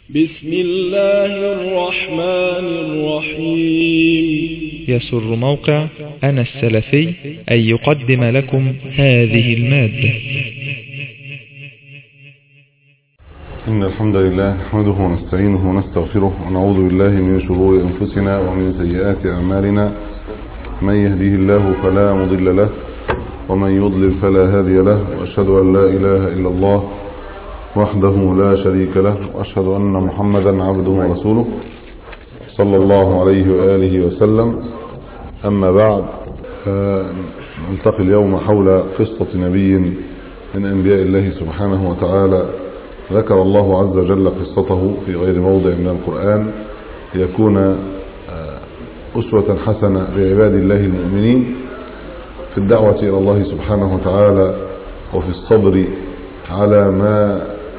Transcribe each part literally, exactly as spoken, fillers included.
بسم الله الرحمن الرحيم. يسر موقع أنا السلفي أن يقدم لكم هذه المادة. إن الحمد لله نحمده ونستعينه ونستغفره ونعوذ بالله من شرور أنفسنا ومن سيئات أعمالنا. من يهديه الله فلا مضل له ومن يضلل فلا هادي له، وأشهد أن لا إله إلا الله وحده لا شريك له، وأشهد أن محمدا عبده ورسوله صلى الله عليه وآله وسلم. أما بعد، نلتقي اليوم حول قصة نبي من أنبياء الله سبحانه وتعالى ذكر الله عز وجل قصته في غير موضع من القرآن ليكون أسوة حسنة لعباد الله المؤمنين في الدعوة إلى الله سبحانه وتعالى، وفي الصبر على ما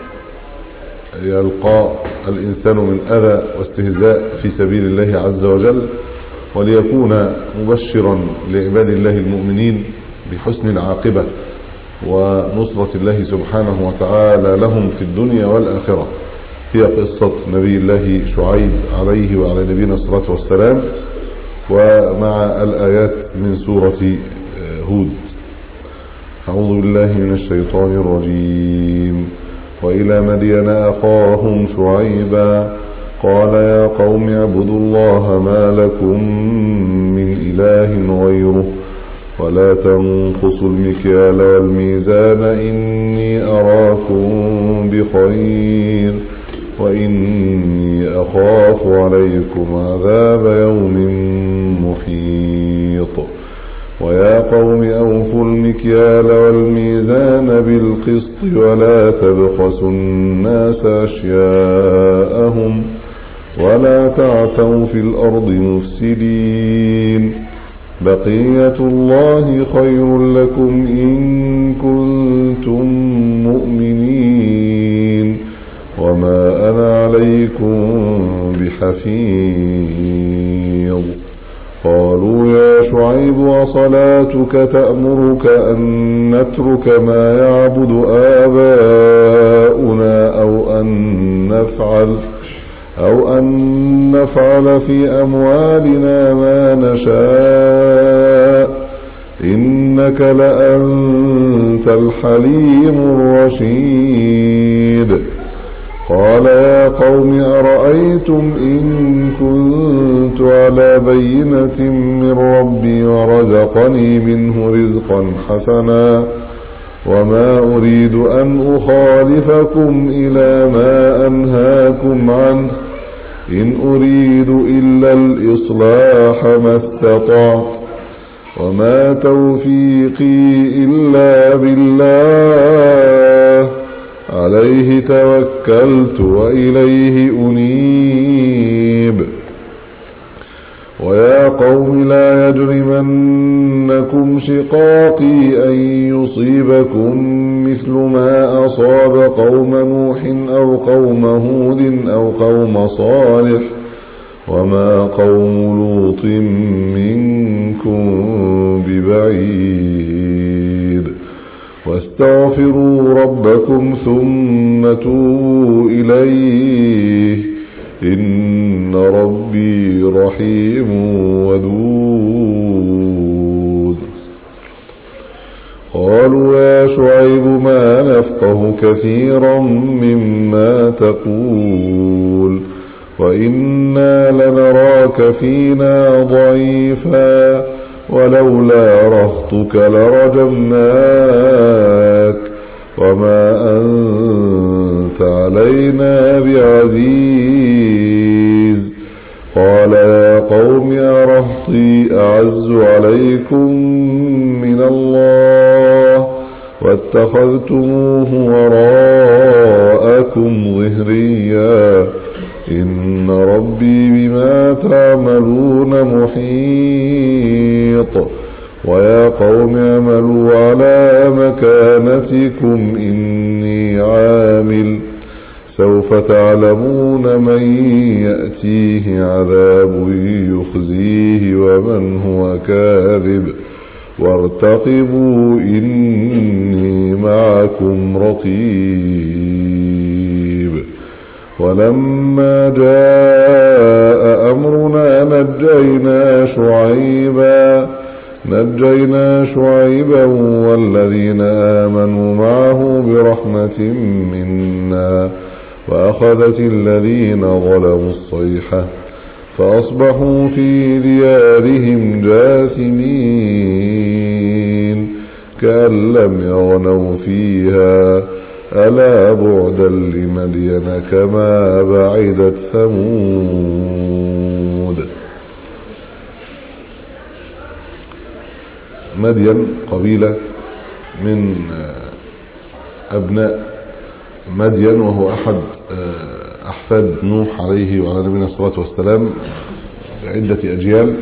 يلقى الإنسان من أذى واستهزاء في سبيل الله عز وجل، وليكون مبشرا لعباد الله المؤمنين بحسن العاقبة ونصرة الله سبحانه وتعالى لهم في الدنيا والآخرة. هي قصة نبي الله شعيب عليه وعلى نبينا الصلاة والسلام، ومع الآيات من سورة هود. أعوذ بالله من الشيطان الرجيم. وإلى مدين أخاهم شعيبا قال يا قوم اعبدوا الله ما لكم من إله غيره ولا تنقصوا المكيال والميزان إني أراكم بخير وإني أخاف عليكم عذاب يوم محيط. ويا قوم أوفوا المكيال والميزان بالقسط ولا تبخسوا الناس أشياءهم ولا تعثوا في الأرض مفسدين. بقية الله خير لكم إن كنتم مؤمنين وما أنا عليكم بحفيظ. قالوا يا شعيب وصلاتك تأمرك أن نترك ما يعبد آباؤنا أو أن نفعل أو أن نفعل في أموالنا ما نشاء إنك لأنت الحليم الرشيد. قال يا قوم أرأيتم إن كنت على بينة من ربي ورزقني منه رزقا حسنا وما أريد أن أخالفكم إلى ما أنهاكم عنه إن أريد إلا الإصلاح ما استطعت وما توفيقي إلا بالله عليه توكلت وإليه أنيب. ويا قوم لا يجرمنكم شقاقي أن يصيبكم مثل ما أصاب قوم نوح أو قوم هود أو قوم صالح وما قوم لوط منكم ببعيد. واستغفروا ربكم ثم توبوا إليه إن ربي رحيم ودود. قالوا يا شعيب ما نفقه كثيرا مما تقول وإنا لنراك فينا ضعيفا ولولا رهطك لرجمناك وما أنت علينا بعزيز. قال يا قوم أرهطي أعز عليكم من الله واتخذتموه وراءكم ظهريا إن ربي بما تعملون محيط. ويا قوم اعملوا على مكانتكم إني عامل سوف تعلمون من يأتيه عذاب يخزيه ومن هو كاذب وارتقبوا إني معكم رقيب. ولما جاء أمرنا نجينا شعيبا نجينا شعيبا والذين آمنوا معه برحمة منا وأخذت الذين ظلموا الصيحة فأصبحوا في ديارهم جاثمين كأن لم يغنوا فيها ألا بعدا لمدين كما بعدت ثمود. مدين قبيلة من أبناء مدين، وهو أحد أحفاد نوح عليه وعلى نبينا الصلاة والسلام بعدة أجيال.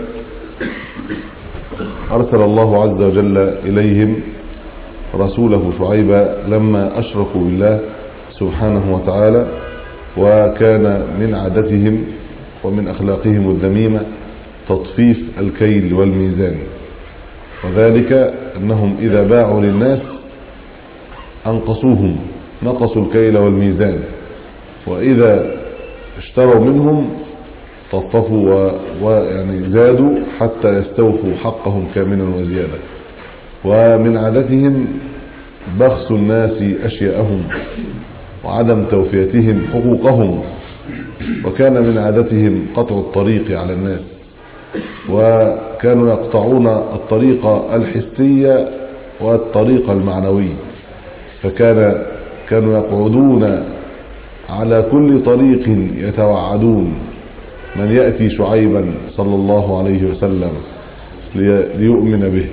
أرسل الله عز وجل إليهم رسوله شعيبا لما أشركوا بالله سبحانه وتعالى، وكان من عادتهم ومن أخلاقهم الذميمة تطفيف الكيل والميزان، وذلك أنهم إذا باعوا للناس أنقصوهم، نقصوا الكيل والميزان، وإذا اشتروا منهم طففوا ويعني زادوا حتى يستوفوا حقهم كاملا وزيادة. ومن عادتهم بخس الناس أشياءهم وعدم توفيتهم حقوقهم، وكان من عادتهم قطع الطريق على الناس، وكانوا يقطعون الطريق الحسية والطريق المعنوي، فكان كانوا يقعدون على كل طريق يتوعدون من يأتي شعيبا صلى الله عليه وسلم ليؤمن به،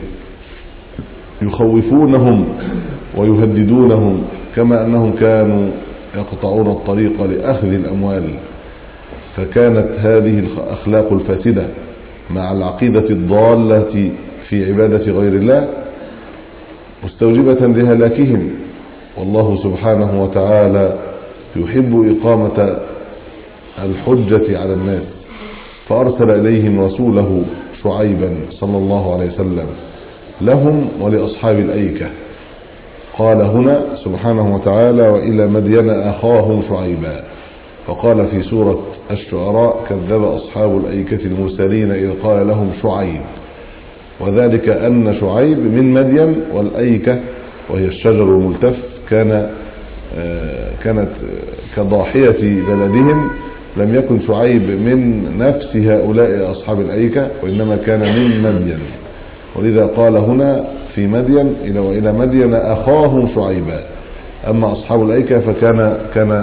يخوفونهم ويهددونهم، كما أنهم كانوا يقطعون الطريق لأخذ الأموال. فكانت هذه الأخلاق الفاسدة مع العقيدة الضالة في عبادة غير الله مستوجبة لهلاكهم، والله سبحانه وتعالى يحب إقامة الحجة على الناس، فأرسل إليهم رسوله شعيبا صلى الله عليه وسلم لهم ولأصحاب الأيكة. قال هنا سبحانه وتعالى وإلى مدين أخاهم شعيبا، فقال في سورة الشعراء كذب أصحاب الأيكة المرسلين إذ قال لهم شعيب، وذلك أن شعيب من مدين، والأيكة وهي الشجر الملتف كان كانت كضاحية بلدهم. لم يكن شعيب من نفس هؤلاء أصحاب الأيكة، وإنما كان من مدين، ولذا قال هنا في مدين إلى وإلى مدين أخاهم شعيبا. أما أصحاب الأيكة فكان كان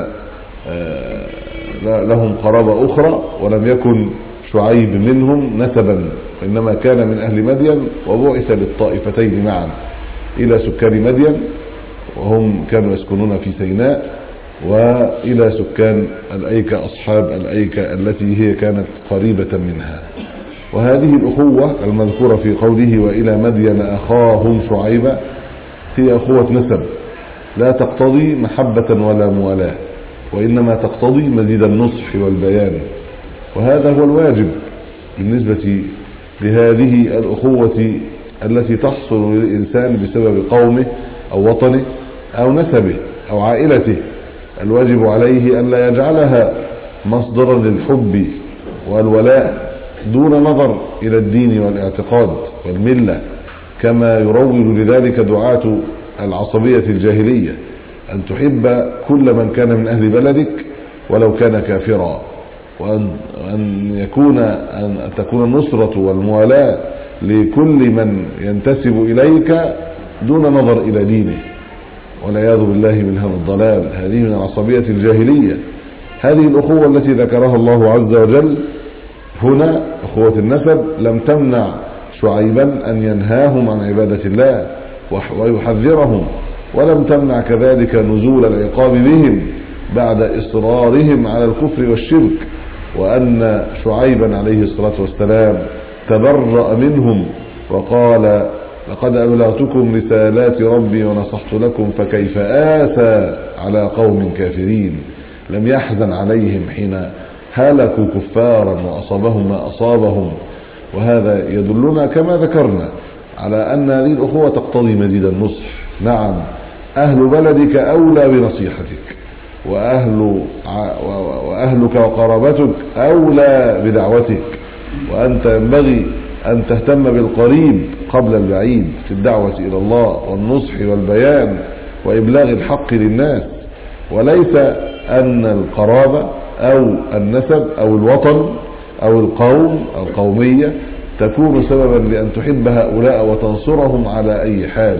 لهم قرابة أخرى، ولم يكن شعيب منهم نسبا، وإنما كان من أهل مدين، وبعث للطائفتين معا إلى سكان مدين وهم كانوا يسكنون في سيناء، وإلى سكان الأيكة أصحاب الأيكة التي هي كانت قريبة منها. وهذه الأخوة المذكورة في قوله وإلى مدين أخاهم شعيبا هي أخوة نسب، لا تقتضي محبة ولا موالاة، وإنما تقتضي مزيد النصح والبيان، وهذا هو الواجب بالنسبة لهذه الأخوة التي تحصل للإنسان بسبب قومه أو وطنه أو نسبه أو عائلته. الواجب عليه أن لا يجعلها مصدرا للحب والولاء دون نظر إلى الدين والاعتقاد والملة، كما يروج لذلك دعاة العصبية الجاهلية، أن تحب كل من كان من أهل بلدك ولو كان كافرا، وأن أن يكون أن تكون النصرة والموالاة لكل من ينتسب إليك دون نظر إلى دينه، والعياذ بالله من هذا الضلال. هذه من العصبية الجاهلية. هذه الأخوة التي ذكرها الله عز وجل هنا أخوة النسب لم تمنع شعيبا أن ينهاهم عن عبادة الله ويحذرهم، ولم تمنع كذلك نزول العقاب بهم بعد إصرارهم على الكفر والشرك، وأن شعيبا عليه الصلاة والسلام تبرأ منهم وقال لقد أبلغتكم رسالات ربي ونصحت لكم فكيف آسى على قوم كافرين. لم يحزن عليهم حين هلكوا كفارا وأصابهم ما أصابهم. وهذا يدلنا كما ذكرنا على أن هذه الأخوة تقتضي مزيد النصح. نعم، أهل بلدك أولى بنصيحتك، وأهل وأهلك وقرابتك أولى بدعوتك، وأنت ينبغي أن تهتم بالقريب قبل البعيد في الدعوة إلى الله والنصح والبيان وإبلاغ الحق للناس، وليس أن القرابة أو النسب أو الوطن أو القوم أو القومية تكون سببا لأن تحب هؤلاء وتنصرهم على أي حال،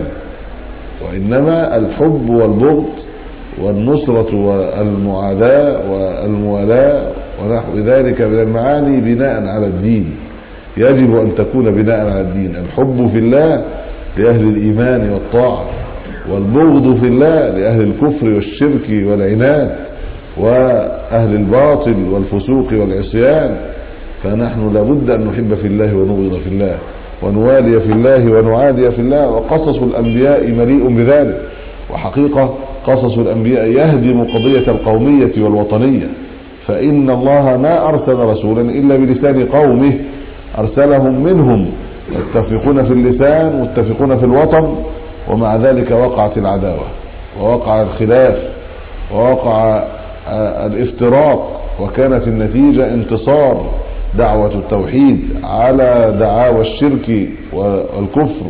وإنما الحب والبغض والنصرة والمعاداة والموالاة ونحو ذلك من المعاني بناء على الدين، يجب أن تكون بناء على الدين. الحب في الله لأهل الإيمان والطاعة، والبغض في الله لأهل الكفر والشرك والعناد وأهل الباطل والفسوق والعصيان. فنحن لابد أن نحب في الله ونبغض في الله، ونوالي في الله ونعادي في الله. وقصص الأنبياء مليء بذلك، وحقيقة قصص الأنبياء يهدم قضية القومية والوطنية، فإن الله ما أرسل رسولا إلا بلسان قومه، أرسلهم منهم يتفقون في اللسان ويتفقون في الوطن، ومع ذلك وقعت العداوة ووقع الخلاف ووقع الافتراق، وكانت النتيجة انتصار دعوة التوحيد على دعاوى الشرك والكفر،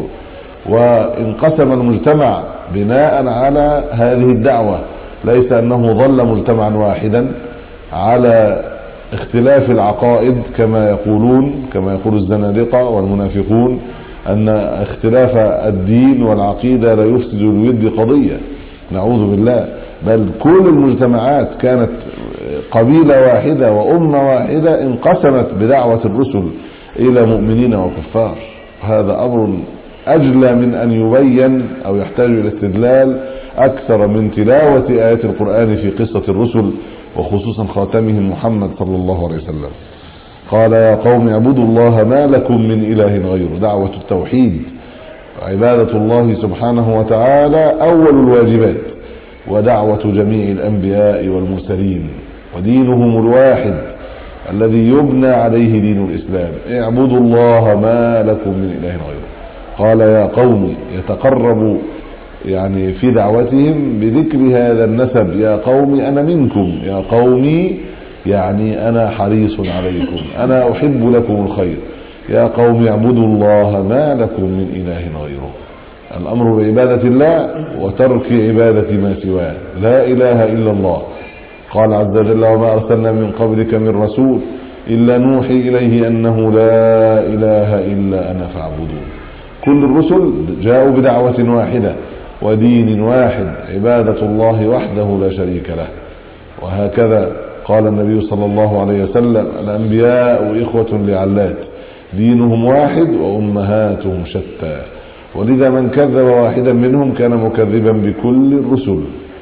وانقسم المجتمع بناء على هذه الدعوة. ليس أنه ظل مجتمعا واحدا على اختلاف العقائد كما يقولون، كما يقول الزنادقة والمنافقون أن اختلاف الدين والعقيدة لا يفسد الود قضية، نعوذ بالله. بل كل المجتمعات كانت قبيلة واحدة وأمة واحدة انقسمت بدعوة الرسل إلى مؤمنين وكفار. هذا أمر أجلى من أن يبين أو يحتاج إلى استدلال أكثر من تلاوة آيات القرآن في قصة الرسل، وخصوصا خاتمهم محمد صلى الله عليه وسلم. قال يا قوم اعبدوا الله ما لكم من إله غيره. دعوة التوحيد عبادة الله سبحانه وتعالى أول الواجبات، ودعوة جميع الأنبياء والمرسلين، ودينهم الواحد الذي يبنى عليه دين الإسلام. اعبدوا الله ما لكم من إله غيره. قال يا قوم، يتقرب يعني في دعوتهم بذكر هذا النسب، يا قوم أنا منكم، يا قومي يعني أنا حريص عليكم، أنا أحب لكم الخير. يا قوم اعبدوا الله ما لكم من إله غيره. الأمر بعبادة الله وترك عبادة ما سواه، لا إله إلا الله. قال عز وجل وما أرسلنا من قبلك من رسول إلا نوحي إليه أنه لا إله إلا أنا فاعبدون. كل الرسل جاءوا بدعوة واحدة ودين واحد، عبادة الله وحده لا شريك له. وهكذا قال النبي صلى الله عليه وسلم الأنبياء إخوة لعلات، دينهم واحد وأمهاتهم شتى. ولذا من كذب واحدا منهم كان مكذبا بكل الرسل.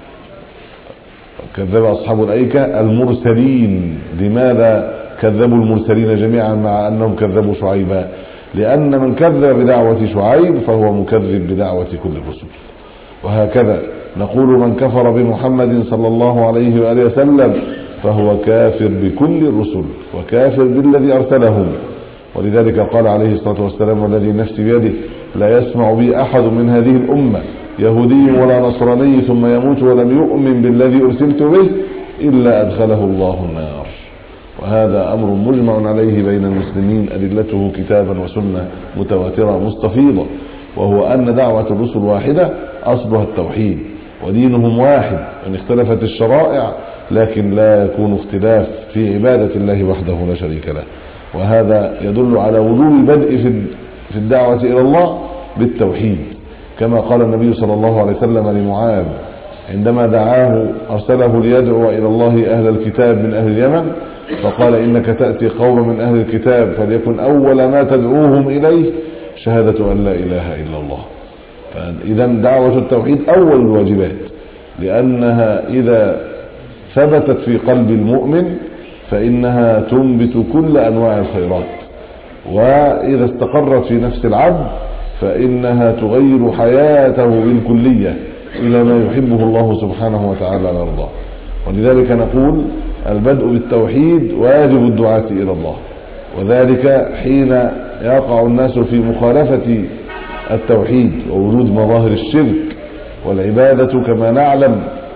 كذب أصحاب الأيكة المرسلين. لماذا كذبوا المرسلين جميعا مع أنهم كذبوا شعيبا؟ لأن من كذب بدعوة شعيب فهو مكذب بدعوة كل الرسل. وهكذا نقول من كفر بمحمد صلى الله عليه وآله وسلم فهو كافر بكل الرسل وكافر بالذي أرسلهم. ولذلك قال عليه الصلاة والسلام والذي نفسي بيده لا يسمع بي أحد من هذه الأمة يهودي ولا نصراني ثم يموت ولم يؤمن بالذي أرسلت به إلا أدخله الله النار. وهذا أمر مجمع عليه بين المسلمين، أدلته كتابا وسنة متواترة مستفيضة، وهو أن دعوة الرسل واحدة أصلها التوحيد، ودينهم واحد، وإن اختلفت الشرائع لكن لا يكون اختلاف في عبادة الله وحده لا شريك له. وهذا يدل على وجوب البدء في الدعوة إلى الله بالتوحيد، كما قال النبي صلى الله عليه وسلم لمعاذ عندما دعاه أرسله ليدعو إلى الله أهل الكتاب من أهل اليمن، فقال إنك تأتي قوم من أهل الكتاب فليكن أول ما تدعوهم إليه شهادة أن لا إله إلا الله. إذا دعوة التوحيد أول الواجبات، لأنها إذا ثبتت في قلب المؤمن فإنها تنبت كل أنواع الخيرات، وإذا استقرت في نفس العبد فإنها تغير حياته بالكلية إلى ما يحبه الله سبحانه وتعالى ويرضاه. ولذلك نقول البدء بالتوحيد واجب الدعاة إلى الله، وذلك حين يقع الناس في مخالفة التوحيد ووجود مظاهر الشرك. والعبادة كما نعلم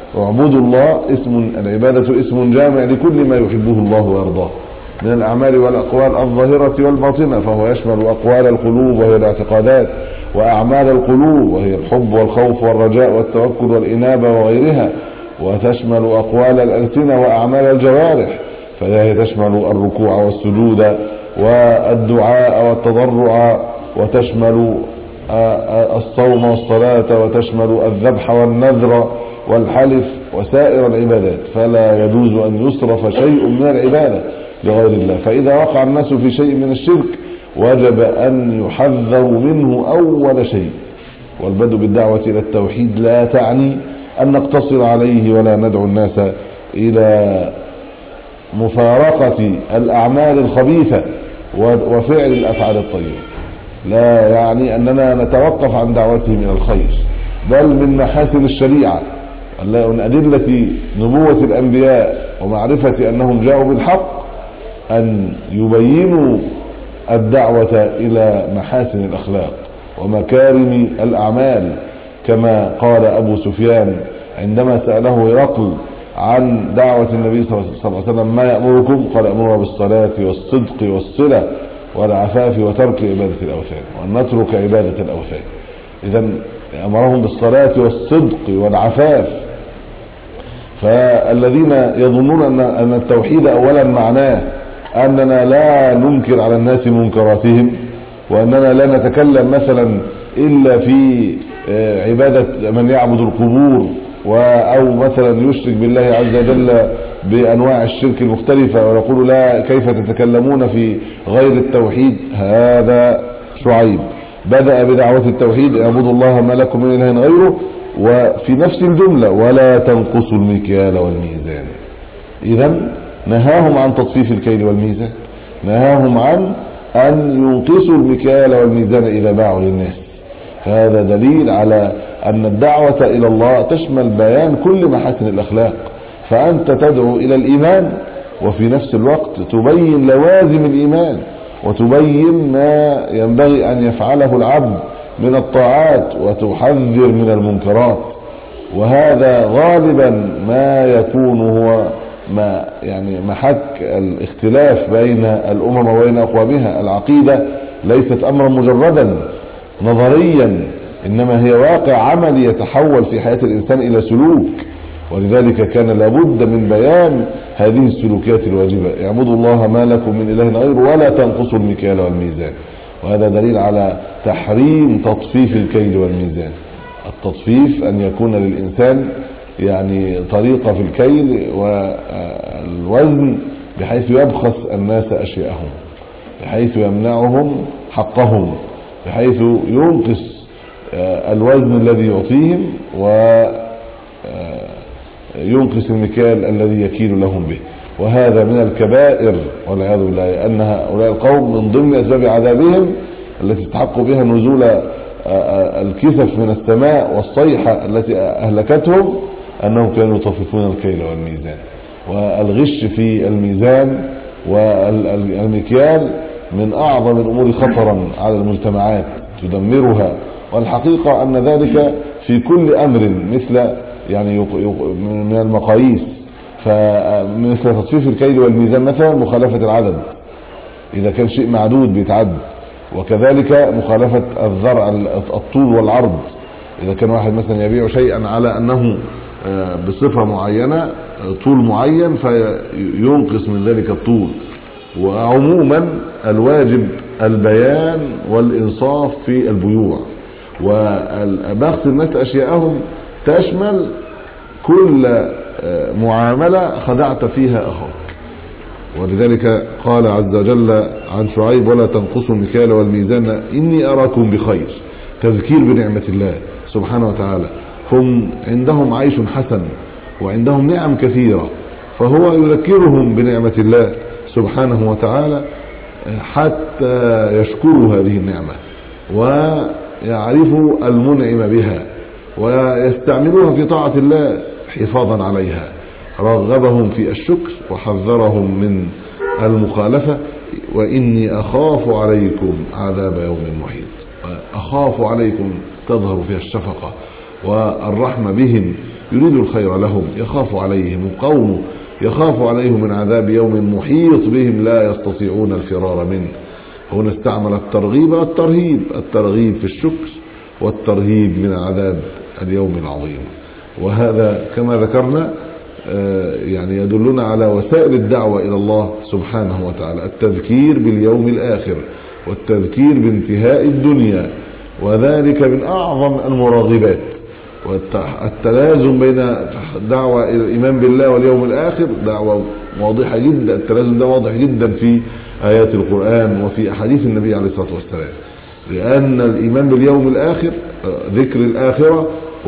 اعبدوا الله اسم العبادة اسم جامع لكل ما يحبه الله ويرضاه من الأعمال والأقوال الظاهرة والباطنة، فهو يشمل أقوال القلوب وهي الاعتقادات، وأعمال القلوب وهي الحب والخوف والرجاء والتوكل والإنابة وغيرها، وتشمل أقوال الألسنة وأعمال الجوارح، فهي تشمل الركوع والسجود والدعاء والتضرع، وتشمل الصوم والصلاة، وتشمل الذبح والنذر والحلف وسائر العبادات، فلا يجوز أن يصرف شيء من العبادة لغير الله. فإذا وقع الناس في شيء من الشرك وجب أن يحذروا منه أول شيء. والبدء بالدعوة إلى التوحيد لا تعني أن نقتصر عليه ولا ندعو الناس إلى مفارقة الأعمال الخبيثة وفعل الأفعال الطيبة، لا يعني أننا نتوقف عن دعوتهم إلى الخير، بل من محاسن الشريعة من أدلة نبوة الأنبياء ومعرفة أنهم جاءوا بالحق أن يبينوا الدعوة إلى محاسن الأخلاق ومكارم الأعمال، كما قال أبو سفيان عندما سأله هرقل عن دعوة النبي صلى الله عليه وسلم: ما يأمركم؟ قال: أمرنا بالصلاة والصدق والصلة والعفاف وترك عبادة الأوثان، وأن نترك عبادة الأوثان. إذن أمرهم بالصلاة والصدق والعفاف. فالذين يظنون أن التوحيد أولا معناه أننا لا ننكر على الناس منكراتهم، وأننا لا نتكلم مثلا إلا في عبادة من يعبد القبور، أو مثلا يشرك بالله عز وجل بأنواع الشرك المختلفة، ويقول: لا، كيف تتكلمون في غير التوحيد؟ هذا شعيب بدأ بدعوة التوحيد: اعبدوا الله ما لكم من إله غيره، وفي نفس الجملة: ولا تنقصوا المكيال والميزان. إذن نهاهم عن تطفيف الكيل والميزان، نهاهم عن أن ينقصوا المكيال والميزان إذا باعوا للناس. هذا دليل على أن الدعوة إلى الله تشمل بيان كل محاسن الأخلاق، فأنت تدعو إلى الإيمان وفي نفس الوقت تبين لوازم الإيمان، وتبين ما ينبغي أن يفعله العبد من الطاعات، وتحذر من المنكرات. وهذا غالبا ما يكون هو ما يعني محك الاختلاف بين الأمم وبين أقوامها. العقيدة ليست أمرا مجردا نظريا، إنما هي واقع عملي يتحول في حياة الإنسان إلى سلوك، ولذلك كان لابد من بيان هذه السلوكيات الواجبة: اعبدوا الله ما لكم من إله غيره ولا تنقصوا المكيال والميزان. وهذا دليل على تحريم تطفيف الكيل والميزان. التطفيف أن يكون للإنسان يعني طريقة في الكيل والوزن بحيث يبخس الناس أشياءهم، بحيث يمنعهم حقهم، بحيث ينقص الوزن الذي يعطيهم وينقص المكيال الذي يكيل لهم به. وهذا من الكبائر والعياذ بالله، لأن هؤلاء القوم من ضمن أسباب عذابهم التي استحقوا بها نزول الكسف من السماء والصيحة التي أهلكتهم أنهم كانوا يطففون الكيل والميزان. والغش في الميزان والمكيال من أعظم الأمور خطرا على المجتمعات تدمرها، والحقيقة أن ذلك في كل أمر، مثل يعني من المقاييس، فمثل تطفيف الكيل والميزان مثلا مخالفة العدد، إذا كان شيء معدود بيتعد، وكذلك مخالفة الذرع الطول والعرض، إذا كان واحد مثلا يبيع شيئا على أنه بصفة معينة طول معين فينقص من ذلك الطول. وعموما الواجب البيان والإنصاف في البيوع، وبخس الناس أشياءهم تشمل كل معاملة خدعت فيها أخاك. ولذلك قال عز وجل عن شعيب: ولا تنقصوا المكيال والميزان إني أراكم بخير. تذكير بنعمة الله سبحانه وتعالى. هم عندهم عيش حسن وعندهم نعم كثيرة، فهو يذكرهم بنعمة الله سبحانه وتعالى حتى يشكروا هذه النعمة ويعرفوا المنعم بها ويستعملوها في طاعة الله حفاظا عليها. رغبهم في الشكر وحذرهم من المخالفة. وإني أخاف عليكم عذاب يوم محيط. أخاف عليكم تظهر فيها الشفقة والرحمة بهم يريد الخير لهم، يخاف عليهم قوم يخاف عليهم من عذاب يوم محيط بهم لا يستطيعون الفرار منه. هنا استعمل الترغيب والترهيب، الترغيب في الشكر والترهيب من عذاب اليوم العظيم. وهذا كما ذكرنا يعني يدلنا على وسائل الدعوة إلى الله سبحانه وتعالى، التذكير باليوم الآخر والتذكير بانتهاء الدنيا، وذلك من أعظم المراغبات. والتلازم بين دعوة إلى الإيمان بالله واليوم الآخر دعوة واضحة جدا، التلازم ده واضح جدا في آيات القرآن وفي أحاديث النبي عليه الصلاة والسلام، لأن الإيمان باليوم الآخر ذكر الآخرة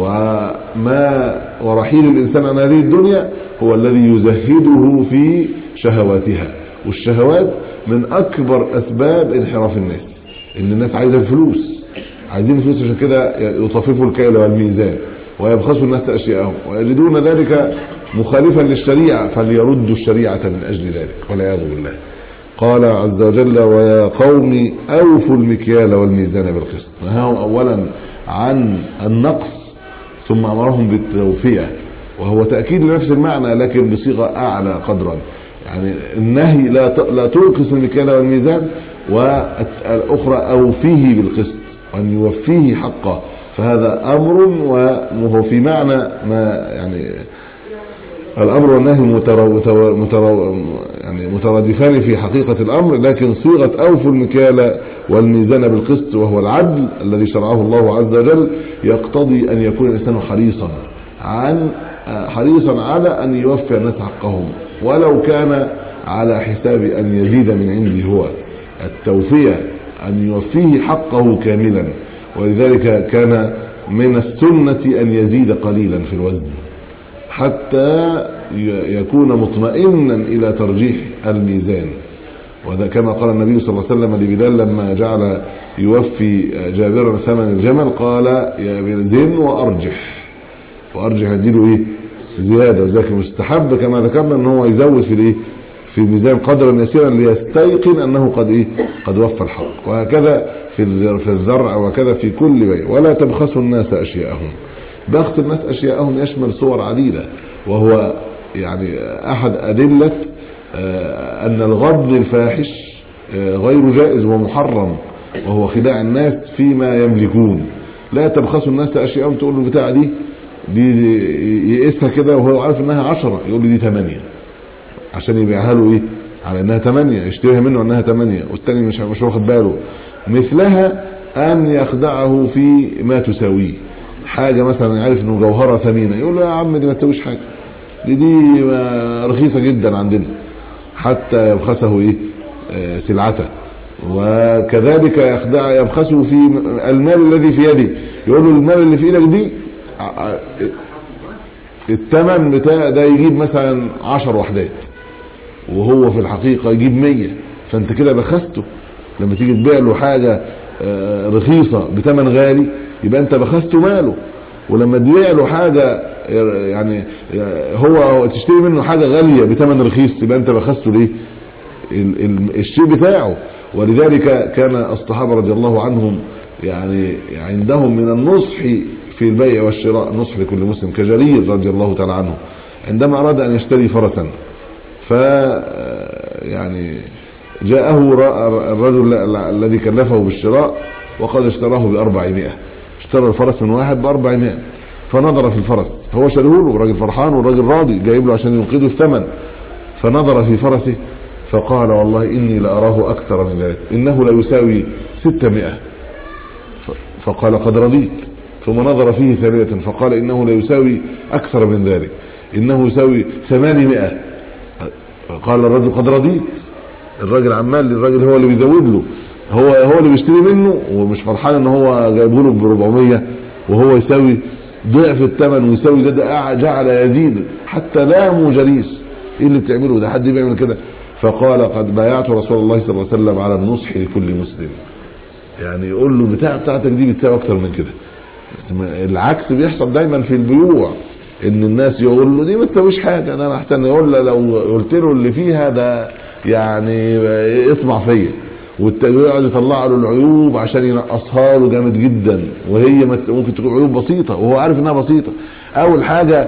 وما ورحيل الإنسان عن هذه الدنيا هو الذي يزهده في شهواتها. والشهوات من أكبر أسباب انحراف الناس، إن الناس عايزة الفلوس، عايزين الفلوس، عشان كده يطففوا الكيل والميزان ويبخسوا الناس أشياءهم ويجدون ذلك مخالفا للشريعة فليردوا الشريعة من أجل ذلك والعياذ بالله. قال عز وجل: ويا قوم أوفوا المكيال والميزان بالقسط. نهاهم أولا عن النقص ثم أمرهم بالتوفية، وهو تأكيد لنفس المعنى لكن بصيغة أعلى قدرا. يعني النهي لا لا تنقص المكيال والميزان، والأخرى أوفيه بالقسط وأن يوفيه حقه، فهذا أمر وهو في معنى ما يعني الأمر والنهي مترو مترو يعني مترادفان في حقيقة الأمر، لكن صيغة أوفوا المكيال والميزان بالقسط وهو العدل الذي شرعه الله عز وجل يقتضي أن يكون الإنسان حريصا عن حريصا على أن يوفي الناس حقهم ولو كان على حساب أن يزيد من عنده هو. التوفية أن يوفيه حقه كاملا، ولذلك كان من السنة أن يزيد قليلا في الوزن حتى يكون مطمئنا إلى ترجيح الميزان. وهذا كما قال النبي صلى الله عليه وسلم لبلال لما جعل يوفي جابرا ثمن الجمل، قال: يا بلال زن وأرجح، وأرجح يديله إيه؟ زيادة. وذلك مستحب كما ذكرنا أنه هو يزود في الإيه؟ في الميزان قدرا يسيرا ليستيقن أنه قد إيه؟ قد وفى الحق. وهكذا في في الزرع، وكذا في كل بيع. ولا تبخسوا الناس أشياءهم. بخس الناس أشياءهم يشمل صور عديدة، وهو يعني أحد أدلة أن الغض الفاحش غير جائز ومحرم، وهو خداع الناس فيما يملكون. لا تبخسوا الناس أشياءهم، تقول له بتاع دي دي يقيسها كده وهو عارف انها عشرة، يقول لي دي ثمانية عشان يبيعها له ايه على انها ثمانية، يشتريها منه انها ثمانية، والتاني مش مش واخد باله. مثلها ان يخدعه في ما تساويه، حاجة مثلا عارف انه جوهرة ثمينة، يقول له يا عم دي ما تساويش حاجة، دي دي رخيصة جدا عندنا، حتى يبخسه ايه آه سلعته. وكذلك يخدع يبخسه في المال الذي في يده، يقول له المال اللي في ايدك دي الثمن بتاع ده يجيب مثلا عشر وحدات، وهو في الحقيقة يجيب مية، فانت كده بخسته. لما تيجي تبيع له حاجة رخيصة بثمن غالي يبقى انت بخسته ماله، ولما تبيع له حاجة يعني هو تشتري منه حاجة غالية بثمن رخيص يبقى انت بخسته ليه الشيء بتاعه. ولذلك كان الصحابة رضي الله عنهم يعني عندهم من النصح في البيع والشراء نصح لكل مسلم، كجرير رضي الله تعالى عنه عندما أراد أن يشتري فرسا، ف يعني جاءه الرجل الذي كلفه بالشراء وقد اشتراه بأربعمائة، اشترى الفرس من واحد بأربعمائة، فنظر في الفرس، هو شريه له، الراجل فرحان والراجل راضي جايب له عشان ينقذه الثمن، فنظر في فرسه فقال والله إني لأراه أكثر من ذلك، إنه لا يساوي ستمائة، فقال قد رضيت. ثم نظر فيه ثانية فقال إنه لا يساوي أكثر من ذلك، إنه يساوي ثمانمائة، قال الرجل قد رضيت. الراجل عمال، الراجل هو اللي بيزود له، هو هو اللي بيشتري منه ومش فرحان ان هو جايبه له ب أربعمائة وهو يساوي ضعف الثمن ويساوي ده, ده جعل يزيد حتى لاموا جليس، ايه اللي بتعمله ده، حد بيعمل كده؟ فقال قد بايعت رسول الله صلى الله عليه وسلم على النصح لكل مسلم، يعني يقول له بتاع بتاعتك دي بتساوي اكتر من كده. العكس بيحصل دايما في البيوع، ان الناس يقول له دي ما تساويش حاجه، انا احسن يقول له لو قلت له اللي فيها ده يعني يطمع فيا، ويقعد يطلع له العيوب عشان ينقصها له جامد جدا، وهي ممكن تكون عيوب بسيطه وهو عارف انها بسيطه. اول حاجه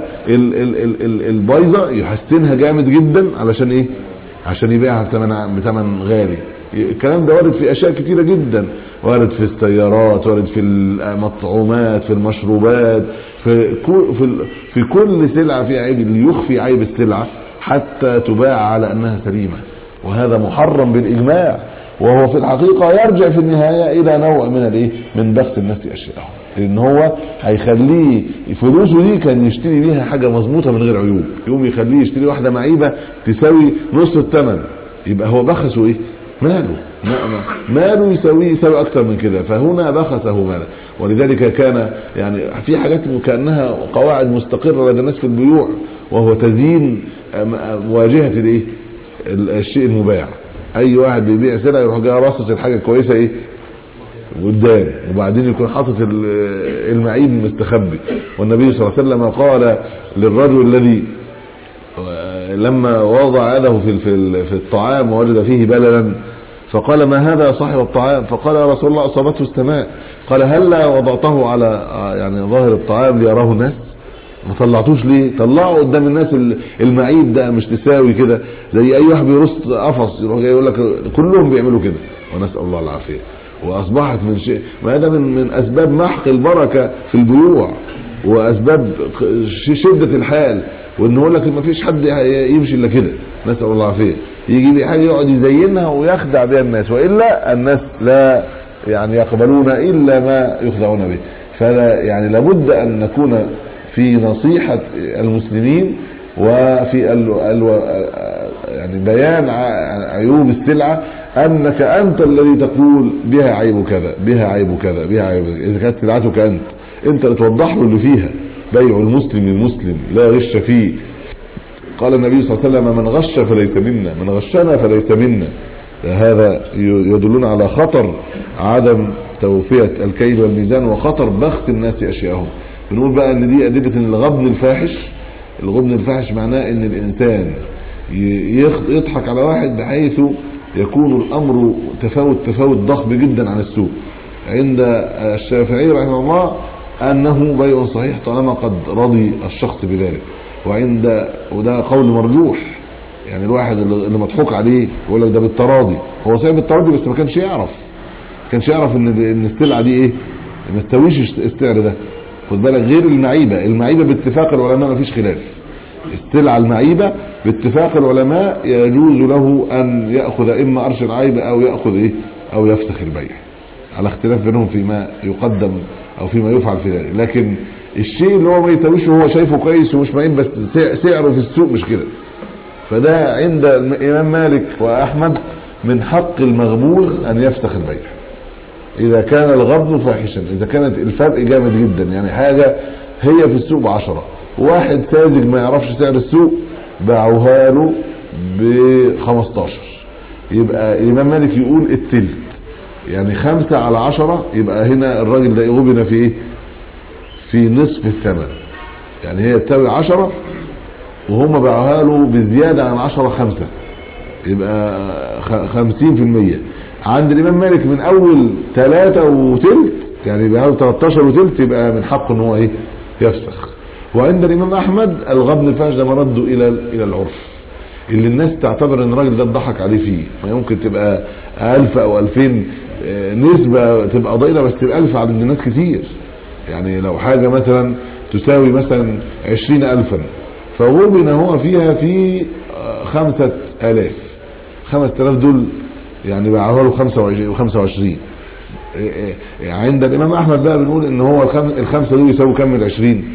البايظه يحسنها جامد جدا علشان ايه؟ عشان يبيعها بثمن بثمن غالي. الكلام ده وارد في اشياء كتيره جدا، وارد في السيارات، وارد في المطعومات، في المشروبات، في في في كل سلعه فيها عيب ليخفي عيب السلعه حتى تباع على انها سليمه، وهذا محرم بالاجماع، وهو في الحقيقه يرجع في النهايه الى نوع من الايه؟ من بخس الناس اشياءهم، لان هو هيخليه فلوسه دي كان يشتري بيها حاجه مظبوطه من غير عيوب، يقوم يخليه يشتري واحده معيبه تساوي نص الثمن، يبقى هو بخسه ايه؟ ماله ماله يساوي يساوي اكتر من كده، فهنا بخسه ماله. ولذلك كان يعني في حاجات كانها قواعد مستقره لدى الناس في البيوع، وهو تزيين مواجهه الايه؟ الشيء المباع. اي واحد بيبيع سلعه يروح جاي راصص الحاجه كويسه ايه؟ قدام، وبعدين يكون حاطط المعيب مستخبي. والنبي صلى الله عليه وسلم قال للرجل الذي لما وضع يده في في الطعام ووجد فيه بللا، فقال ما هذا يا صاحب الطعام؟ فقال يا رسول الله اصابته السماء. قال هلا وضعته على يعني ظاهر الطعام ليراه الناس؟ ما طلعتوش ليه؟ طلعوا قدام الناس المعيب ده مش تساوي كده، زي اي واحد بيرص قفص يروح جاي يقول لك كلهم بيعملوا كده، ونسال الله العافيه. واصبحت من شيء ما هذا من من اسباب محق البركه في البيوع، واسباب شده الحال، وان يقول لك ما فيش حد يمشي الا كده، نسال الله العافيه. يجي لي حاجه يقعد يزينها ويخدع بها الناس، والا الناس لا يعني يقبلون الا ما يخدعون به. فلا يعني لابد ان نكون في نصيحه المسلمين وفي ال ال يعني بيان عيوب السلعه، انك انت الذي تقول بها عيب كذا، بها عيب كذا، بها عيب كذا. اذا كانت سلعتك انت انت اللي توضح له اللي فيها. بيع المسلم للمسلم لا غش فيه. قال النبي صلى الله عليه وسلم من غش فليس منا، من غشنا فليس منا. هذا يدلنا على خطر عدم توفية الكيل والميزان، وخطر بخس الناس اشياءهم. بنقول بقى ان دي ادله الغبن الفاحش. الغبن الفاحش معناه ان الانسان يضحك على واحد بحيث يكون الامر تفاوت تفاوت ضخم جدا عن السوق. عند الشافعي رحمه الله انه بيع صحيح طالما قد رضي الشخص بذلك، وعند وده قول مرجوح. يعني الواحد اللي مضحوك عليه يقول لك ده بالتراضي، هو صحيح بالتراضي بس ما كانش يعرف ما كانش يعرف ان ان السلعه دي ايه؟ ما تستويش السعر ده. خد بالك غير المعيبه، المعيبه باتفاق العلماء ما فيش خلاف. السلعه المعيبه باتفاق العلماء يجوز له ان ياخذ اما قرش العيب او ياخذ ايه؟ او يفسخ البيع، على اختلاف بينهم فيما يقدم او فيما يفعل في ذلك. لكن الشيء اللي هو ما يساويش وهو شايفه كويس ومش معين بس سعره في السوق مش كده، فده عند الامام مالك واحمد من حق المغبون ان يفسخ البيع اذا كان الغبن فاحشا، اذا كانت الفرق جامد جدا. يعني حاجه هي في السوق بعشرة، واحد ساذج ما يعرفش سعر السوق باعوها له بخمستاشر، يبقى الامام مالك يقول التلت، يعني خمسة على عشرة، يبقى هنا الراجل ده غبن في ايه؟ في نصف الثمن. يعني هي تساوي عشرة وهم باعوها له بزيادة عن عشرة خمسة، يبقى خمسين في المية. عند الامام مالك من اول ثلاثة وتلت، يعني باعوا تلتاشر وتلت، يبقى من حقه ان هو ايه؟ يفسخ. وعند الامام احمد الغبن الفاحش ده مرده الى الى العرف اللي الناس تعتبر ان الراجل ده اتضحك عليه فيه، ما يمكن تبقى ألف او ألفين نسبة تبقى ضئيلة، بس تبقى ألف عند الناس كتير. يعني لو حاجة مثلا تساوي مثلا عشرين ألفا فغبن هو فيها في خمسة آلاف، خمسة آلاف دول يعني باعوها له خمسة وعشرين. عند الإمام أحمد بقى بنقول إن هو الخمسة دول يساوي كم من عشرين؟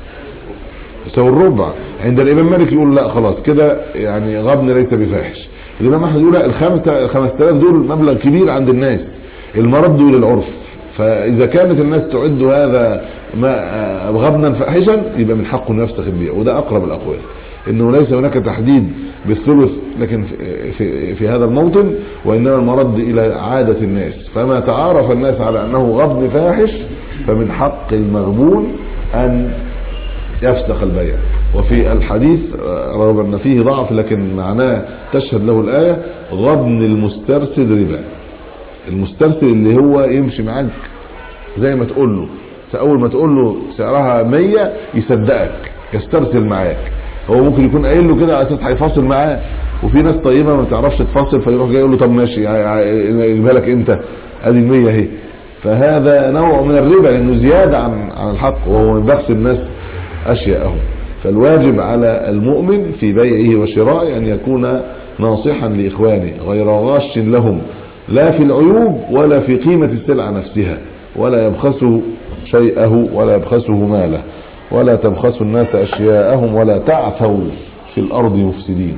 يساوي الربع. عند الإمام مالك يقول لا خلاص كده يعني غبن ليس بفاحش. الإمام أحمد يقول لا الخمسة الخمسة آلاف دول مبلغ كبير عند الناس، المرد للعرف. فإذا كانت الناس تعد هذا ما غبنا فاحشا يبقى من حقه انه يفسخ البيع، وده أقرب الأقوال. إنه ليس هناك تحديد بالثلث لكن في, في, في هذا الموطن، وإنما المرد إلى عادة الناس. فما تعارف الناس على أنه غبن فاحش فمن حق المغبون أن يفسخ البيع. وفي الحديث رغم أن فيه ضعف لكن معناه تشهد له الآية غبن المسترسل ربا. المسترسل اللي هو يمشي معاك زي ما تقول له، اول ما تقول له سعرها مية يصدقك يسترسل معاك. هو ممكن يكون قايل له كده على اساس هيفاصل معاه، وفي ناس طيبه ما تعرفش تفاصل فيروح جاي يقول له طب ماشي يجيبها لك انت ادي المية اهي. فهذا نوع من الربا لانه زياده عن عن الحق، وهو بخس الناس اشياءهم. فالواجب على المؤمن في بيعه وشرائه ان يكون ناصحا لاخوانه غير غاش لهم، لا في العيوب ولا في قيمه السلعه نفسها، ولا يبخسه شيئه ولا يبخسه ماله، ولا تبخسوا الناس اشياءهم ولا تعثوا في الارض مفسدين.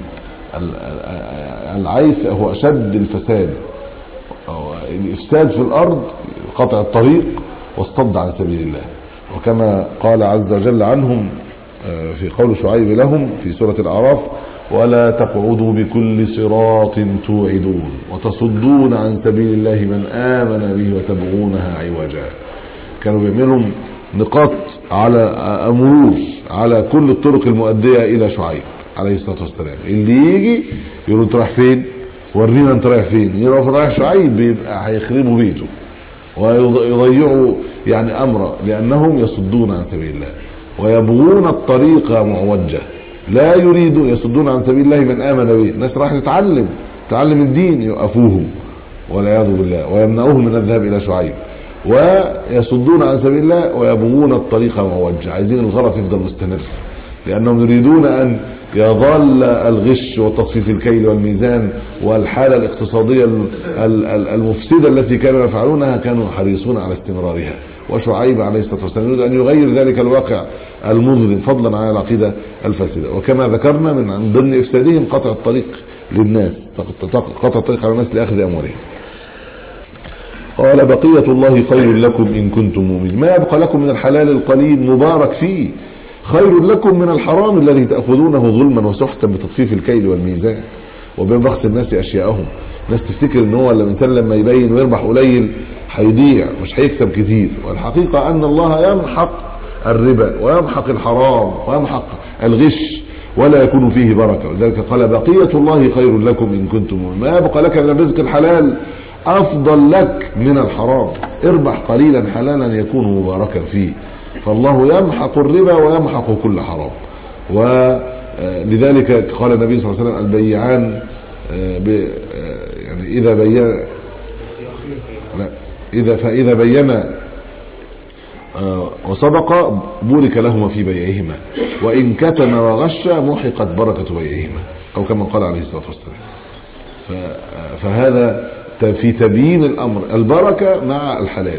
العيث هو اشد الفساد، الافساد في الارض قطع الطريق والصد عن سبيل الله. وكما قال عز وجل عنهم في قول شعيب لهم في سورة الأعراف: ولا تقعدوا بكل صراط توعدون وتصدون عن سبيل الله من آمن به وتبغونها عوجا. كانوا بيعملوا نقاط على أمور على كل الطرق المؤدية إلى شعيب عليه الصلاة والسلام. اللي يجي يقولوا انت رايح فين؟ ورينا انت رايح فين. يروح رايح شعيب بيبقى هيخربوا بيته ويضيعوا يعني أمره، لأنهم يصدون عن سبيل الله ويبغون الطريق معوجة، لا يريدون يصدون عن سبيل الله من آمن به. الناس راح تتعلم تعلم الدين يوقفوهم والعياذ بالله ويمنعوهم من الذهاب إلى شعيب. ويصدون عن سبيل الله ويبغون الطريق معوجة، عايزين الغرف يفضل مستمر، لأنهم يريدون أن يظل الغش وتصفيف الكيل والميزان والحالة الاقتصادية المفسدة التي كانوا يفعلونها، كانوا حريصون على استمرارها. وشعيب عليه الصلاة والسلام يريد أن يغير ذلك الواقع المظلم فضلا عن العقيدة الفاسدة. وكما ذكرنا من ضمن إفسادهم قطع الطريق للناس، قطع الطريق على الناس لأخذ أموالهم. قال: بقية الله خير لكم إن كنتم مؤمنين. ما يبقى لكم من الحلال القليل مبارك فيه خير لكم من الحرام الذي تأخذونه ظلما وسحتا بتطفيف الكيل والميزان وببخس الناس أشياءهم. الناس تفتكر ان هو الانسان لما يبين ويربح قليل هيضيع مش هيكسب كتير، والحقيقة ان الله يمحق الربا ويمحق الحرام ويمحق الغش ولا يكون فيه بركة. ولذلك قال: بقية الله خير لكم إن كنتم مؤمنين. ما يبقى لك من الرزق الحلال أفضل لك من الحرام، اربح قليلا حلالا يكون مباركا فيه. فالله يمحق الربا ويمحق كل حرام. ولذلك قال النبي صلى الله عليه وسلم: البيعان يعني إذا بين لا إذا فإذا بين وصدق بورك لهما في بيعهما، وإن كتم وغش محقت بركة بيعهما، أو كما قال عليه الصلاة والسلام. فهذا في تبيين الأمر البركة مع الحلال،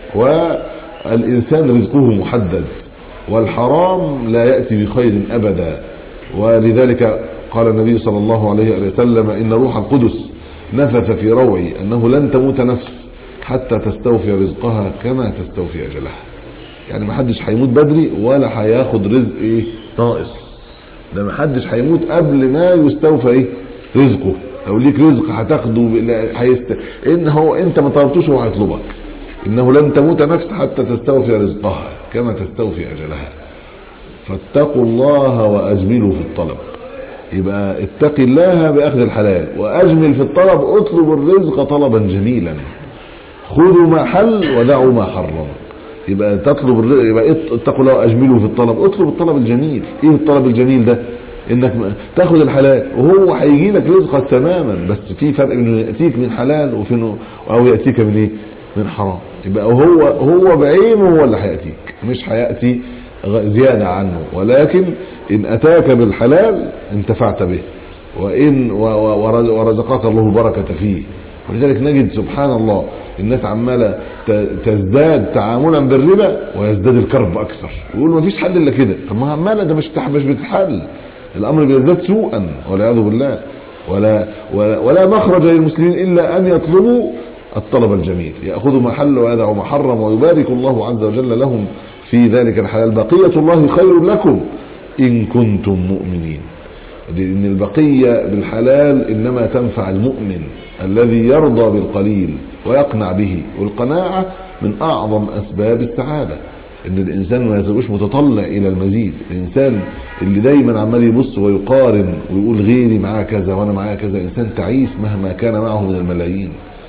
والإنسان رزقه محدد، والحرام لا يأتي بخير أبدا. ولذلك قال النبي صلى الله عليه وسلم: إن روح القدس نفث في روعي أنه لن تموت نفس حتى تستوفي رزقها كما تستوفي أجلها. يعني ما حدش هيموت بدري ولا هياخد رزق ايه ناقص، ده ما حدش هيموت قبل ما يستوفى ايه رزقه. لو ليك رزق هتاخده هيست... ان هو انت ما طلبتوش هو هيطلبك. انه لن تموت نفس حتى تستوفي رزقها كما تستوفي اجلها. فاتقوا الله واجملوا في الطلب. يبقى اتق الله باخذ الحلال واجمل في الطلب، اطلب الرزق طلبا جميلا، خذوا ما حل ودعوا ما حرم. يبقى تطلب الرزق، يبقى اتقوا الله واجملوا في الطلب، اطلب الطلب الجميل. ايه الطلب الجميل ده؟ انك تاخذ الحلال وهو هيجي لك رزقك تماما، بس في فرق انه ياتيك من حلال وفي او ياتيك من ايه من حرام. يبقى هو هو بعينه هو اللي هياتيك، مش هياتي زياده عنه، ولكن ان اتاك بالحلال انتفعت به، وان ورزقك الله البركه فيه. ولذلك نجد سبحان الله الناس عماله تزداد تعاملا بالربا ويزداد الكرب اكثر، يقول ما فيش حل الا كده. طب ما عماله ده مش مش بتتحل، الامر بيزداد سوءا والعياذ بالله. ولا ولا, ولا مخرج للمسلمين الا ان يطلبوا الطلب الجميل، ياخذوا ما حل ويدعوا ما حرم، ويبارك الله عز وجل لهم في ذلك الحلال. بقيه الله خير لكم ان كنتم مؤمنين. لان البقيه بالحلال انما تنفع المؤمن الذي يرضى بالقليل ويقنع به، والقناعة من أعظم أسباب السعادة. إن الإنسان ما يبقاش متطلع إلى المزيد. الإنسان اللي دايما عمال يبص ويقارن ويقول غيري معاه كذا وأنا معاه كذا، إنسان تعيس مهما كان معه من الملايين.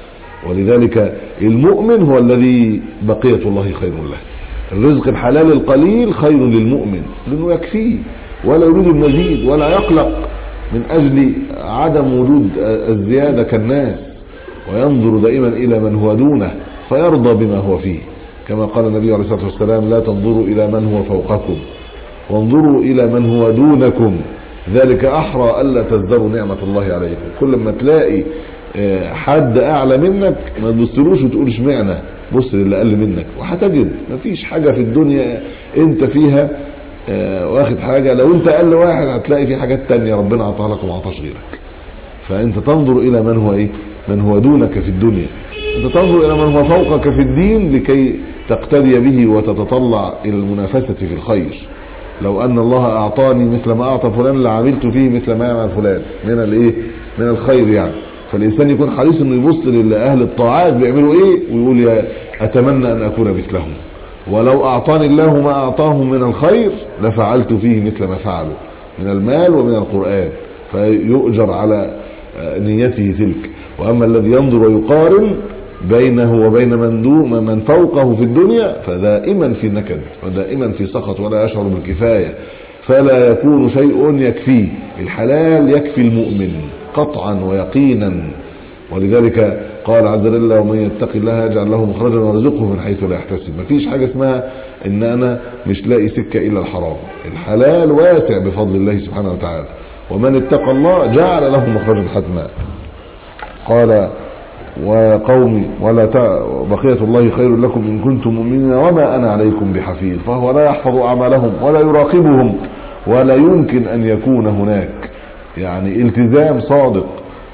ولذلك المؤمن هو الذي بقية الله خير له. الرزق الحلال القليل خير للمؤمن لأنه يكفيه ولا يريد المزيد ولا يقلق من أجل عدم وجود الزيادة كالناس، وينظر دائما إلى من هو دونه فيرضى بما هو فيه، كما قال النبي عليه الصلاة والسلام: لا تنظروا إلى من هو فوقكم وانظروا إلى من هو دونكم، ذلك أحرى ألا تزدروا نعمة الله عليكم. كل ما تلاقي حد أعلى منك ما تبصلوش وتقول اشمعنى، بص للي أقل منك، وهتجد مفيش حاجة في الدنيا انت فيها واخد حاجة، لو انت أقل واحد هتلاقي في حاجات تانية ربنا عطاها لك وما عطاش غيرك. فانت تنظر إلى من هو ايه من هو دونك في الدنيا، انت تنظر إلى من هو فوقك في الدين لكي تقتدي به وتتطلع إلى المنافسة في الخير. لو أن الله أعطاني مثل ما أعطى فلان لعملت فيه مثل ما يعمل فلان من الايه من الخير يعني. فالإنسان يكون حريص انه يبص لأهل الطاعات بيعملوا ايه ويقول يا أتمنى أن أكون مثلهم، ولو أعطاني الله ما أعطاهم من الخير لفعلت فيه مثل ما فعلوا من المال ومن القرآن، فيؤجر على نيته تلك. وأما الذي ينظر ويقارن بينه وبين من دون من فوقه في الدنيا فدائما في نكد ودائما في سخط ولا يشعر بالكفاية، فلا يكون شيء يكفيه. الحلال يكفي المؤمن قطعا ويقينا، ولذلك قال عز وجل: ومن يتق الله يجعل له مخرجا ويرزقه من حيث لا يحتسب. مفيش حاجة اسمها ان انا مش لاقي سكة الا الحرام، الحلال واسع بفضل الله سبحانه وتعالى. ومن اتقى الله جعل له مخرجا حتما. قال: وقومي ولا بقية الله خير لكم إن كنتم مؤمنين وما أنا عليكم بحفيظ. فهو لا يحفظ أعمالهم ولا يراقبهم ولا يمكن أن يكون هناك يعني التزام صادق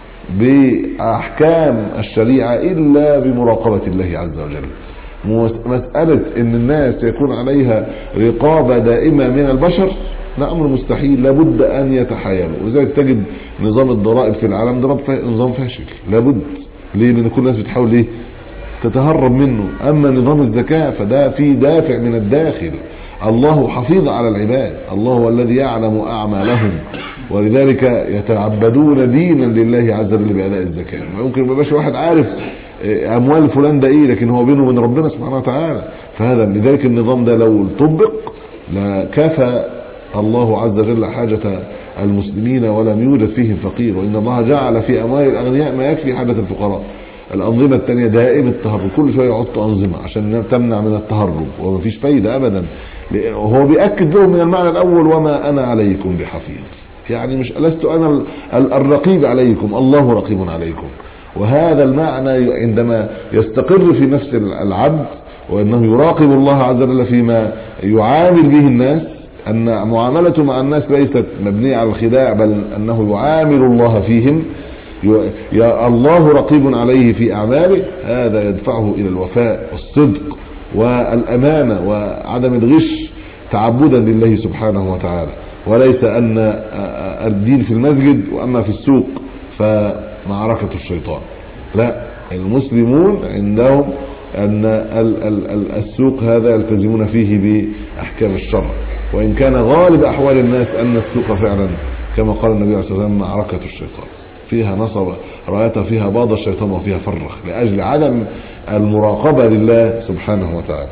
بأحكام الشريعة إلا بمراقبة الله عز وجل. مسألة إن الناس يكون عليها رقابة دائمة من البشر ده أمر مستحيل، لابد أن يتحايلوا. وذلك تجد نظام الضرائب في العالم ده نظام فاشل، لابد. ليه؟ لأن كل الناس بتحاول ايه تتهرب منه. أما نظام الزكاة فده فيه دافع من الداخل، الله حفيظ على العباد، الله هو الذي يعلم أعمالهم، ولذلك يتعبدون دينا لله عز وجل بأداء الزكاة. ممكن ما يبقاش واحد عارف أموال فلان ده إيه، لكن هو بينه وبين ربنا سبحانه وتعالى. فهذا لذلك النظام ده لو طبق لكفى الله عز وجل حاجة المسلمين ولم يوجد فيهم فقير، وإن الله جعل في أموال الأغنياء ما يكفي حاجة الفقراء. الأنظمة التانية دائم التهرب، كل شوية يحط أنظمة عشان تمنع من التهرب ومفيش فايدة أبدا. وهو بيأكد لهم من المعنى الأول: وما أنا عليكم بحفيظ، يعني مش لست أنا الرقيب عليكم، الله رقيب عليكم. وهذا المعنى عندما يستقر في نفس العبد وأنه يراقب الله عز وجل فيما يعامل به الناس، أن معاملته مع الناس ليست مبنية على الخداع، بل أنه يعامل الله فيهم، يا الله رقيب عليه في أعماله، هذا يدفعه إلى الوفاء والصدق والأمانة وعدم الغش تعبدا لله سبحانه وتعالى. وليس أن الدين في المسجد وأما في السوق فمعركة الشيطان، لا، المسلمون عندهم أن السوق هذا يلتزمون فيه بأحكام الشرع، وإن كان غالب أحوال الناس أن السوق فعلا كما قال النبي عليه الصلاة والسلام معركة الشيطان، فيها نصب رايتها، فيها باض الشيطان وفيها فرخ، لأجل عدم المراقبة لله سبحانه وتعالى.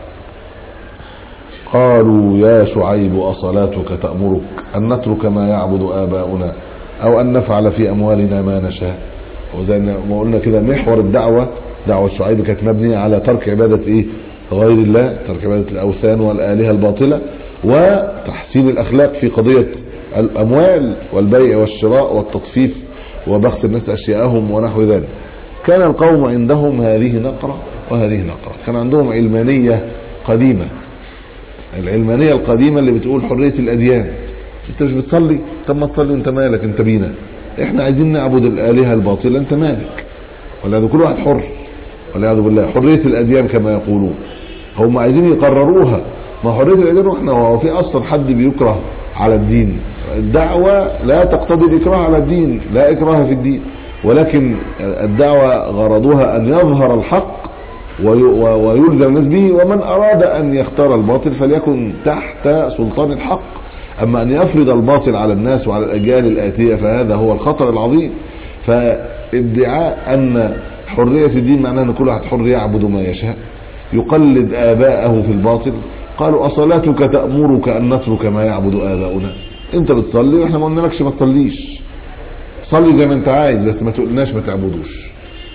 قالوا: يا شعيب أصلاتك تأمرك أن نترك ما يعبد آباؤنا أو أن نفعل في أموالنا ما نشاء. وزي ما قلنا كده محور الدعوة، دعوة شعيب كانت مبنية على ترك عبادة إيه غير الله، ترك عبادة الأوثان والآلهة الباطلة، وتحسين الأخلاق في قضية الأموال والبيع والشراء والتطفيف وبخس الناس أشياءهم ونحو ذلك. كان القوم عندهم هذه نقرة وهذه نقرة، كان عندهم علمانية قديمة، العلمانية القديمة اللي بتقول حرية الأديان. انت مش بتصلي؟ طب ما تصلي، انت مالك، انت بينا، احنا عايزين نعبد الآلهة الباطلة، انت مالك، ولا كل واحد حر، والعياذ بالله. حرية الأديان كما يقولون، هم عايزين يقرروها. ما حرية الأديان واحنا هو في أصلا حد بيكره على الدين؟ الدعوة لا تقتضي الإكراه على الدين، لا إكراه في الدين، ولكن الدعوة غرضها أن يظهر الحق ويلزم الناس به، ومن أراد أن يختار الباطل فليكن تحت سلطان الحق. أما أن يفرض الباطل على الناس وعلى الأجيال الآتية فهذا هو الخطر العظيم. فادعاء أن حرية في الدين معناها ان كل واحد حر يعبد ما يشاء، يقلد آباءه في الباطل. قالوا أصلاتك تأمرك أن نترك ما يعبد آباؤنا؟ انت بتصلي واحنا ما قلنالكش ما تصليش، صلي زي ما انت عايز بس ما تقولناش ما تعبدوش.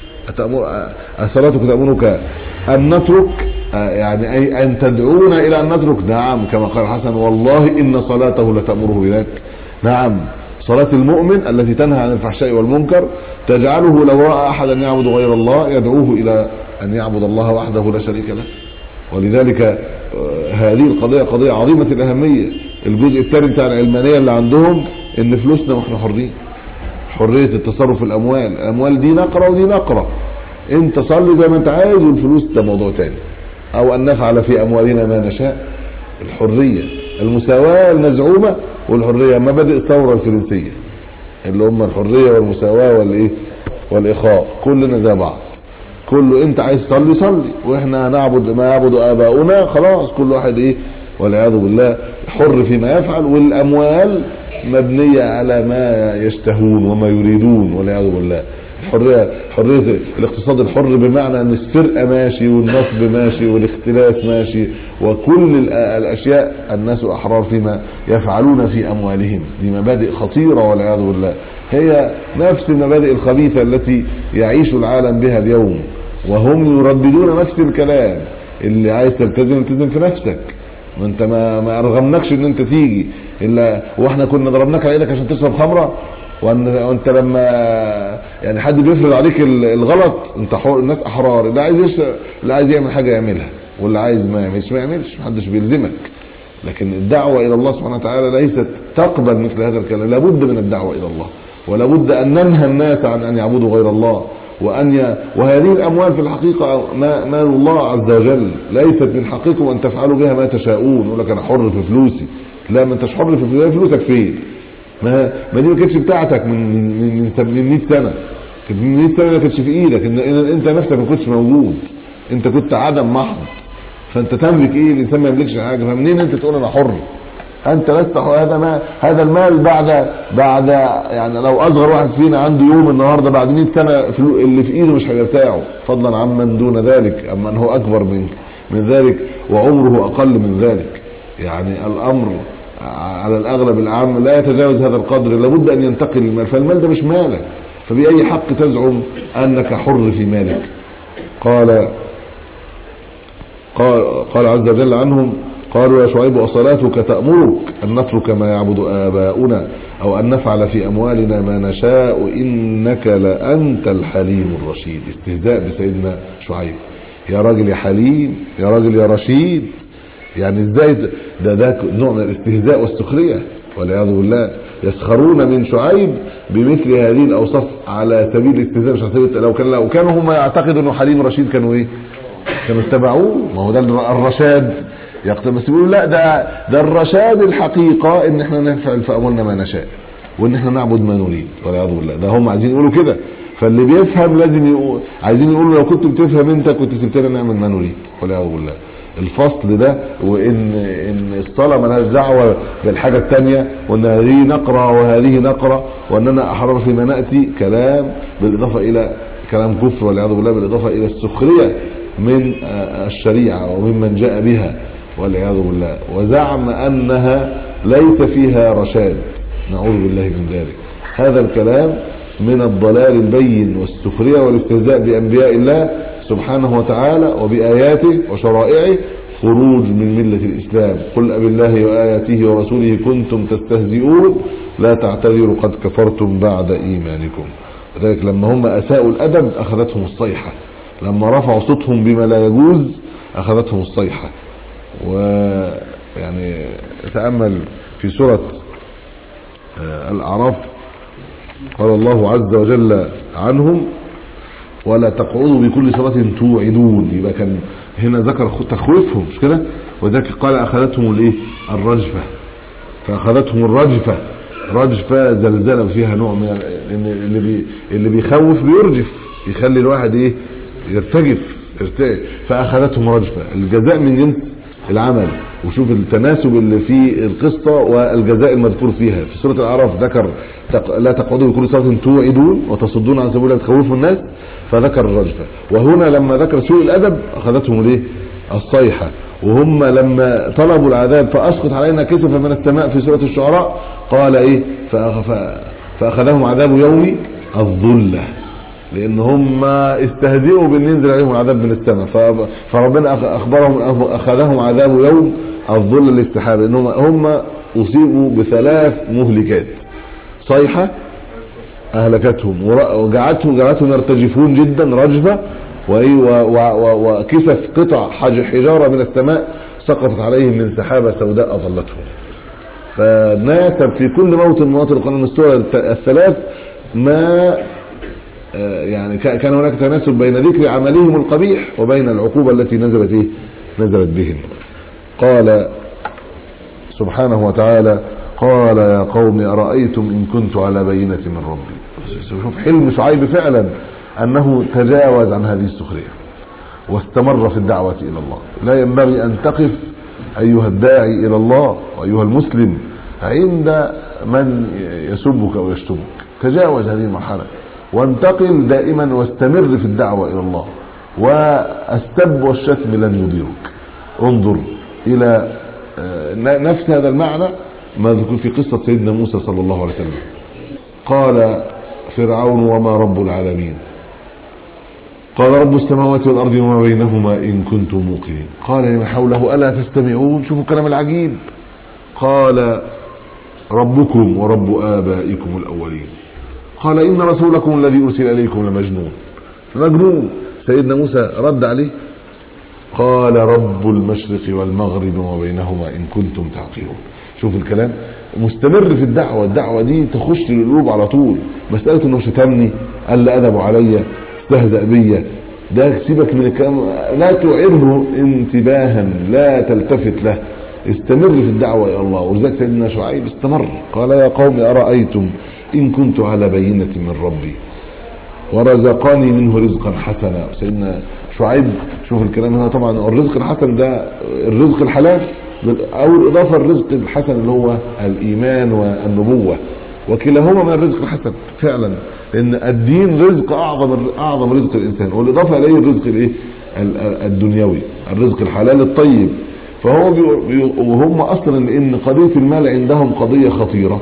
أصلاتك تأمرك أن نترك يعني أي أن تدعونا إلى أن نترك؟ نعم، كما قال الحسن والله إن صلاته لتأمره بذلك. نعم، صلاة المؤمن التي تنهى عن الفحشاء والمنكر تجعله لو رأى أحدا يعبد غير الله يدعوه إلى أن يعبد الله وحده لا شريك له. ولذلك هذه القضية قضية عظيمة الأهمية. الجزء الثاني بتاع العلمانية اللي عندهم إن فلوسنا واحنا حرين، حرية التصرف في الأموال، الأموال دي نقرة ودي نقرة، انت صلي زي ما انت عايز والفلوس ده موضوع تاني. أو أن نفعل في أموالنا ما نشاء، الحرية، المساواة المزعومة والحرية، مبادئ الثورة الفرنسية اللي هم الحرية والمساواة والإيه والإخاء، كلنا زي بعض، كله انت عايز تصلي صلي واحنا نعبد ما يعبد آباؤنا، خلاص كل واحد ايه والعياذ بالله حر فيما يفعل، والأموال مبنية على ما يشتهون وما يريدون والعياذ بالله. الحرية حرية الاقتصاد الحر بمعنى ان السرقة ماشي والنصب ماشي والاختلاس ماشي وكل الاشياء الناس احرار فيما يفعلون في اموالهم. دي مبادئ خطيرة والعياذ بالله، هي نفس المبادئ الخبيثة التي يعيش العالم بها اليوم، وهم يرددون نفس الكلام. اللي عايز تلتزم التزم في نفسك، ما انت ما ما ارغمناكش ان انت تيجي الا واحنا كنا ضربناك على ايدك عشان تشرب خمره، وانت لما يعني حد بيفرض عليك الغلط انت حر، الناس احرار، اللي عايز يشرب اللي عايز يعمل حاجه يعملها واللي عايز ما يعملش ما يعملش، محدش بيلزمك. لكن الدعوه الى الله سبحانه وتعالى ليست تقبل مثل هذا الكلام، لابد من الدعوه الى الله، ولابد ان ننهى الناس عن ان يعبدوا غير الله، وأن ي... وهذه الأموال في الحقيقة ما مال الله عز وجل، ليست من حقكم أن تفعلوا بها ما تشاءون. يقول لك أنا حر في فلوسي، لا، ما انتش حر في فلوسك، فلوسك فين؟ ما ما دي ما كانتش بتاعتك من من من مية سنة، كانت من مية سنة ما كانتش في إيدك، إن... إن انت نفسك ما كنتش موجود، انت كنت عدم محض، فانت تملك ايه؟ الانسان ما يملكش حاجة، فمنين انت تقول انا حر؟ انت لست هذا ما هذا المال بعد بعد يعني لو اصغر واحد فينا عنده يوم النهارده بعد مية سنه اللي في ايده مش هيرتاعه، فضلا عمن دون ذلك، اما ان هو اكبر من من ذلك وعمره اقل من ذلك. يعني الامر على الاغلب العام لا يتجاوز هذا القدر، لابد ان ينتقل المال، فالمال ده مش مالك، فبأي حق تزعم انك حر في مالك؟ قال قال, قال عز وجل عنهم قالوا يا شعيب أصلاتك تأمرك أن نترك ما يعبد آباؤنا أو أن نفعل في أموالنا ما نشاء إنك لأنت الحليم الرشيد. استهزاء بسيدنا شعيب، يا راجل يا حليم، يا راجل يا رشيد. يعني ازاي ده ده نوع من الاستهزاء والسخرية والعياذ بالله. يسخرون من شعيب بمثل هذه الأوصاف على سبيل الاستهزاء، مش على سبيل لو كان لو كانوا هم يعتقدوا انه حليم رشيد كانوا ايه؟ كانوا اتبعوه. ما هو ده الرشاد يقتبس، يقولوا لا ده ده الرشاد الحقيقة ان احنا نفعل في اموالنا ما نشاء وان احنا نعبد ما نريد والعياذ بالله. ده هم عايزين يقولوا كده، فاللي بيفهم لازم يقول، عايزين يقولوا لو كنت بتفهم انت كنت سبتنا نعمل ما نريد والعياذ بالله. الفصل ده وان ان الصلاه مالهاش دعوه بالحاجه الثانيه، وان هذه نقره وهذه نقره، واننا احرار فيما ناتي، كلام بالاضافه الى كلام كفر والعياذ بالله، بالاضافه الى السخريه من الشريعه وممن جاء بها والعياذ بالله، وزعم انها ليس فيها رشاد، نعوذ بالله من ذلك. هذا الكلام من الضلال البين والسخريه والاستهزاء بانبياء الله سبحانه وتعالى وبآياته وشرائعه، خروج من ملة الإسلام. قل أبي الله وآياته ورسوله كنتم تستهزئون لا تعتذروا قد كفرتم بعد إيمانكم. لذلك لما هم أساءوا الأدب أخذتهم الصيحة، لما رفعوا صوتهم بما لا يجوز أخذتهم الصيحة. ويعني تأمل في سورة الأعراف قال الله عز وجل عنهم ولا تقعدوا بكل صلاة توعدون، يبقى كان هنا ذكر تخويفهم مش كده، وذلك قال أخذتهم الايه الرجفة، فأخذتهم الرجفة، رجفة زلزلة فيها نوع من اللي بي اللي بيخوف بيرجف، يخلي الواحد ايه يرتجف يرتجف، فأخذتهم رجفة. الجزاء من جنس العمل، وشوف التناسب اللي في القصة والجزاء المذكور فيها. في سورة الأعراف ذكر لا تقعدوا بكل صلاة توعدون وتصدون عن سبيل الله تخوفوا الناس، فذكر الرجفة. وهنا لما ذكر سوء الأدب أخذتهم ليه الصيحة، وهم لما طلبوا العذاب فأسقط علينا كسفا من السماء في سورة الشعراء قال إيه فأخذهم عذاب يوم الظلة، لأن هم استهزئوا بأن ينزل عليهم العذاب من السماء، فربنا أخبرهم أخذهم عذاب يوم الظلة الاستحاب، إنهم هم أصيبوا بثلاث مهلكات: صيحة أهلكتهم وجعلتهم جعلتهم يرتجفون جدا رجفة، وكسف قطع حجارة من السماء سقطت عليهم من سحابة سوداء أظلتهم. فناسب في كل موت من مواطن القرآن السورة الثلاث ما يعني كان هناك تناسب بين ذكر عملهم القبيح وبين العقوبة التي نزلت إيه؟ نزلت بهم. قال سبحانه وتعالى: قال يا قوم أرأيتم إن كنت على بينة من ربي. شوف حلم شعيب فعلا أنه تجاوز عن هذه السخرية واستمر في الدعوة إلى الله. لا ينبغي أن تقف أيها الداعي إلى الله وأيها المسلم عند من يسبك أو يشتمك، تجاوز هذه المرحلة وانتقل دائما واستمر في الدعوة إلى الله، والسب والشتم لن يضيرك. انظر إلى نفس هذا المعنى ما ذكر في قصة سيدنا موسى صلى الله عليه وسلم. قال فرعون: وما رب العالمين؟ قال: رب السماوات والأرض وما بينهما إن كنتم موقنين. قال لمن حوله: ألا تستمعون؟ شوفوا الكلام العجيب. قال: ربكم ورب آبائكم الأولين. قال: إن رسولكم الذي أرسل إليكم لمجنون. مجنون. سيدنا موسى رد عليه قال: رب المشرق والمغرب وما بينهما إن كنتم تعقلون. شوف الكلام، مستمر في الدعوة. الدعوة دي تخش للقلوب على طول. مسألة انه شتمني، قال لي أدب عليا، استهزأ بيا، ده سيبك من الكلام، لا تعره انتباها، لا تلتفت له، استمر في الدعوة إلى الله. وذلك سيدنا شعيب استمر. قال: يا قوم أرأيتم إن كنت على بينة من ربي ورزقني منه رزقا حسنا. سيدنا شعيب شوف الكلام هنا، طبعا الرزق الحسن ده الرزق الحلال او الاضافه الرزق الحسن اللي هو الايمان والنبوه، وكلاهما من الرزق الحسن فعلا، لان الدين رزق اعظم اعظم رزق الانسان، والاضافه اليه الرزق الايه الدنيوي، الرزق الحلال الطيب. فهو وهم اصلا ان قضيه المال عندهم قضيه خطيره،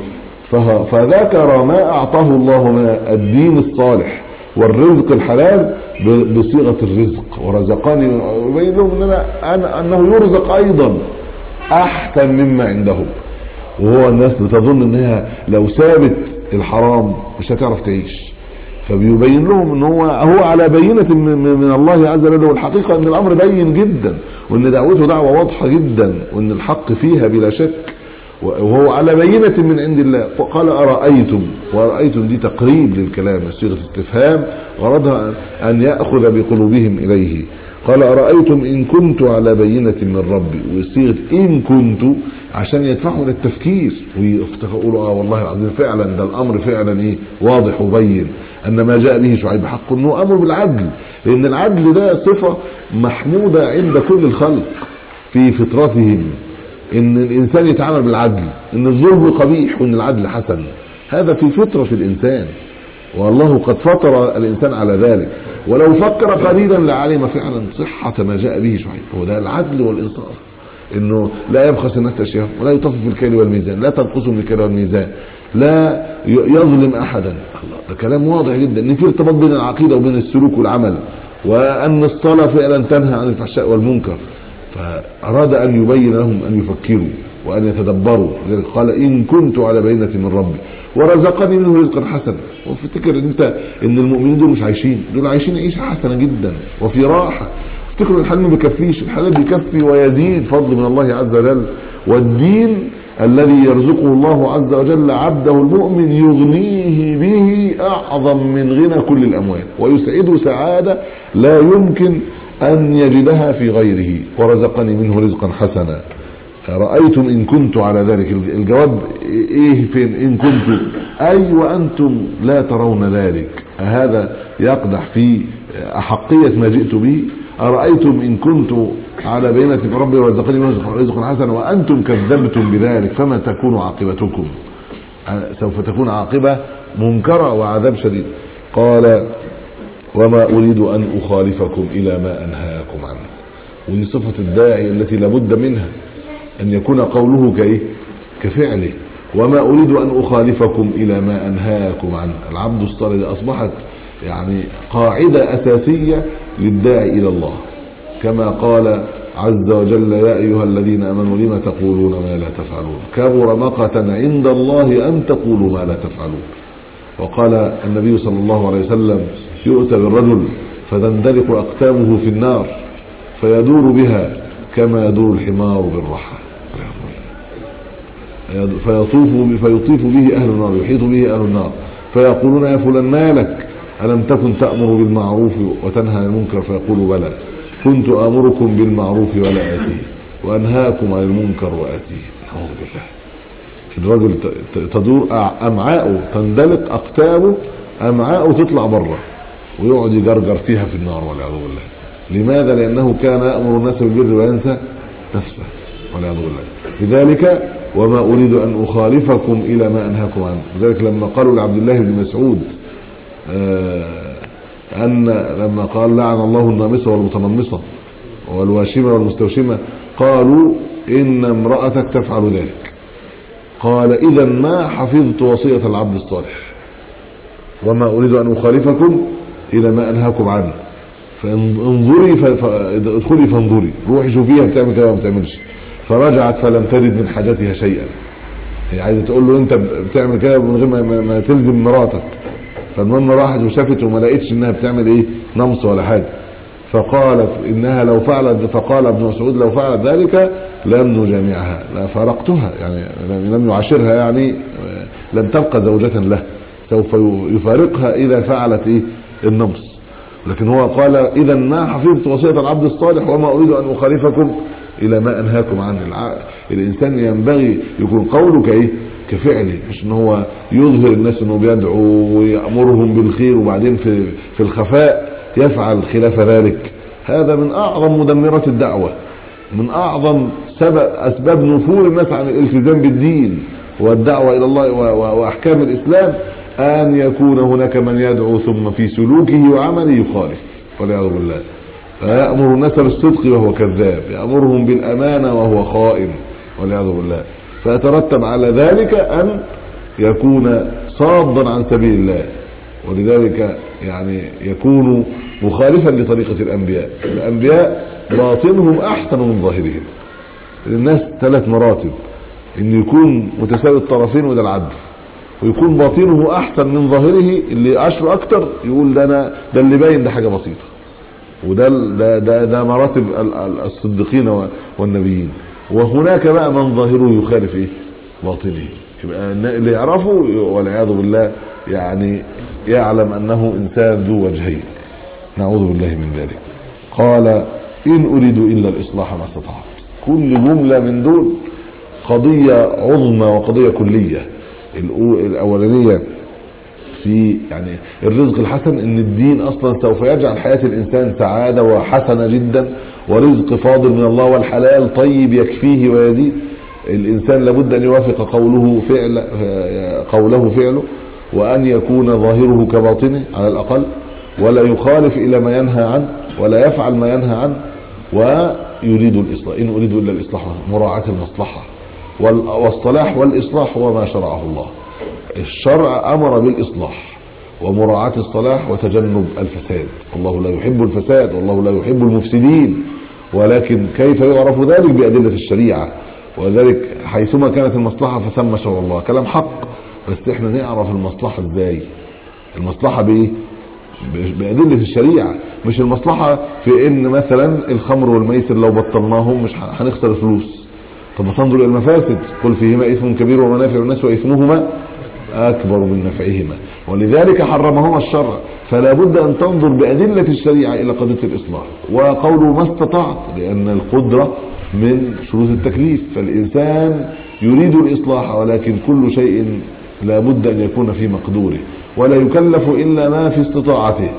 فذكر ما اعطاه الله من الدين الصالح والرزق الحلال بصيغه الرزق. ورزقني، وبين لهم أنا انه يرزق ايضا احسن مما عندهم. وهو الناس بتظن انها لو سابت الحرام مش هتعرف تعيش، فبيبين لهم ان هو هو على بينة من الله عز وجل. والحقيقة ان الامر بين جدا، وان دعوته دعوة واضحة جدا، وان الحق فيها بلا شك، وهو على بينة من عند الله. فقال: أرأيتم، ورأيتم دي تقريب للكلام، صيغة استفهام غرضها أن يأخذ بقلوبهم إليه. قال: أرأيتم إن كنت على بينة من ربي، وصيغة إن كنت عشان يدفعوا للتفكير ويقولوا اه والله العظيم فعلا ده الأمر فعلا ايه واضح وبين أن ما جاء به شعيب حق، أنه أمر بالعدل، لأن العدل ده صفة محمودة عند كل الخلق في فطرتهم، ان الانسان يتعامل بالعدل، ان الظلم قبيح وان العدل حسن، هذا في فطرة الانسان، والله قد فطر الانسان على ذلك. ولو فكر قليلا لعلم فعلا صحة ما جاء به شعيب. هو ده العدل والانصاف، انه لا يبخس الناس اشياء، ولا يطفف الكيل والميزان، لا تنقصوا من الكيل والميزان، لا يظلم احدا. الله، ده كلام واضح جدا ان في ارتباط بين العقيدة وبين السلوك والعمل، وان الصلاة فعلا تنهى عن الفحشاء والمنكر. فأراد أن يبين لهم أن يفكروا وأن يتدبروا. لذلك قال: إن كنت على بينة من ربي ورزقني منه رزقا حسنا. وافتكر ان انت ان المؤمنين دول مش عايشين، دول عايشين عيشة حسنة جدا وفي راحة. افتكروا الحلال ما بيكفيش، الحلال بيكفي ويزيد فضل من الله عز وجل. والدين الذي يرزقه الله عز وجل عبده المؤمن يغنيه به أعظم من غنى كل الأموال، ويسعده سعادة لا يمكن أن يجدها في غيره. ورزقني منه رزقا حسنا. رأيتم إن كنت على ذلك. الجواب إيه فين؟ إن كنت أي وأنتم لا ترون ذلك. هذا يقدح في أحقية ما جئت به، أرأيتم إن كنت على بينة من ربي ورزقني رزقا حسنا وأنتم كذبتم بذلك فما تكون عاقبتكم؟ سوف تكون عاقبة منكرة وعذاب شديد. قال وما أريد أن أخالفكم إلى ما أنهاكم عنه. ودي صفة الداعي التي لابد منها، أن يكون قوله كإيه؟ كفعله. وما أريد أن أخالفكم إلى ما أنهاكم عنه. العبد الصالح أصبحت يعني قاعدة أساسية للداعي إلى الله، كما قال عز وجل يا أيها الذين آمنوا لما تقولون ما لا تفعلون كبر مقتا عند الله أن تقولوا ما لا تفعلون. وقال النبي صلى الله عليه وسلم يؤتى بالرجل فتندلق أقدامه في النار فيدور بها كما يدور الحمار بالرحى فيطوف فيطيف به أهل النار يحيط به أهل النار فيقولون يا فلان ما لك ألم تكن تأمر بالمعروف وتنهى عن المنكر؟ فيقول بلى كنت آمركم بالمعروف ولا آتيه وأنهاكم عن المنكر وآتيه. أعوذ بالله. الرجل تدور أمعاءه تندلق أقتابه أمعاءه تطلع بره ويقعد يجرجر فيها في النار والعياذ بالله. لماذا؟ لأنه كان يأمر الناس بالبر وينسى نفسه والعياذ بالله. لذلك وما أريد أن أخالفكم إلى ما أنهاكم عنه. لذلك لما قالوا لعبد الله بن مسعود آه أن لما قال لعن الله النامصة والمتنمصة والواشمة والمستوشمة قالوا إن امرأتك تفعل ذلك. قال إذا ما حفظت وصية العبد الصالح وما أريد أن أخالفكم إلى ما أنهاكم عنه فانظري فادخلي فانظري روحي شوفيها بتعمل كده وما بتعملش. فرجعت فلم تجد من حاجتها شيئا. هي عايزه تقول له انت بتعمل كده من غير ما, ما تلزم مراتك. فالمهم راحت وشافت وما لقيتش انها بتعمل ايه نمص ولا حاجه. فقالت انها لو فعلت فقال ابن مسعود لو فعلت ذلك لم نجامعها لا فارقتها يعني لم يعاشرها يعني لم تبقى زوجة له سوف يفارقها اذا فعلت ايه النمص. لكن هو قال اذا ما حفظت وصية العبد الصالح وما اريد ان اخالفكم الى ما انهاكم عنه. الانسان ينبغي يكون قوله كايه كفعله، مش ان هو يظهر الناس انه بيدعو ويأمرهم بالخير وبعدين في في الخفاء يفعل خلاف ذلك. هذا من اعظم مدمرات الدعوة، من اعظم سبب اسباب نفور الناس عن الالتزام بالدين والدعوة الى الله واحكام الاسلام ان يكون هناك من يدعو ثم في سلوكه وعمله يخالف والعياذ بالله. فيأمر الناس بالصدق وهو كذاب، يأمرهم بالامانة وهو خائن والعياذ بالله. فيترتب على ذلك ان يكون صادا عن سبيل الله، ولذلك يعني يكون مخالفا لطريقة الانبياء. الانبياء باطنهم احسن من ظاهرهم. الناس ثلاث مراتب، ان يكون متساوي الطرفين وده العدل، ويكون باطنه احسن من ظاهره اللي عشر اكتر يقول ده انا ده اللي باين ده حاجة بسيطة، وده ده ده, ده مراتب الصديقين والنبيين. وهناك بقى من ظاهره يخالف ايه باطنه، يبقى اللي يعرفه والعياذ بالله يعني يعلم انه انسان ذو وجهين، نعوذ بالله من ذلك. قال ان اريد الا الاصلاح ما استطعت. كل جملة من دول قضية عظمى وقضية كلية. الاولانية في يعني الرزق الحسن، ان الدين اصلا سوف يجعل حياة الانسان سعادة وحسنة جدا، ورزق فاضل من الله والحلال طيب يكفيه ويزيد. الانسان لابد ان يوافق قوله فعل قوله فعله، وان يكون ظاهره كباطنه على الاقل، ولا يخالف الى ما ينهى عنه ولا يفعل ما ينهى عنه. ويريد الاصلاح، ان اريد الا الاصلاح، مراعاة المصلحة والصلاح. والاصلاح هو ما شرعه الله. الشرع امر بالاصلاح ومراعاة الصلاح وتجنب الفساد. الله لا يحب الفساد والله لا يحب المفسدين، ولكن كيف يعرف ذلك؟ بأدلة الشريعة. وذلك حيثما كانت المصلحة فثم شرع الله، كلام حق. بس احنا نعرف المصلحة ازاي؟ المصلحة بايه؟ بأدلة الشريعة. مش المصلحة في ان مثلا الخمر والميسر لو بطلناهم مش هنخسر فلوس. طب تنظر الى المفاسد، قل فيهما اثم كبير ومنافع الناس واثمهما اكبر من نفعهما، ولذلك حرمهما الشرع. فلا بد ان تنظر بأدلة الشريعة الى قضية الاصلاح. وقوله ما استطعت، لان القدرة من شروط التكليف. فالانسان يريد الاصلاح، ولكن كل شيء لا بد ان يكون في مقدوره، ولا يكلف الا ما في استطاعته.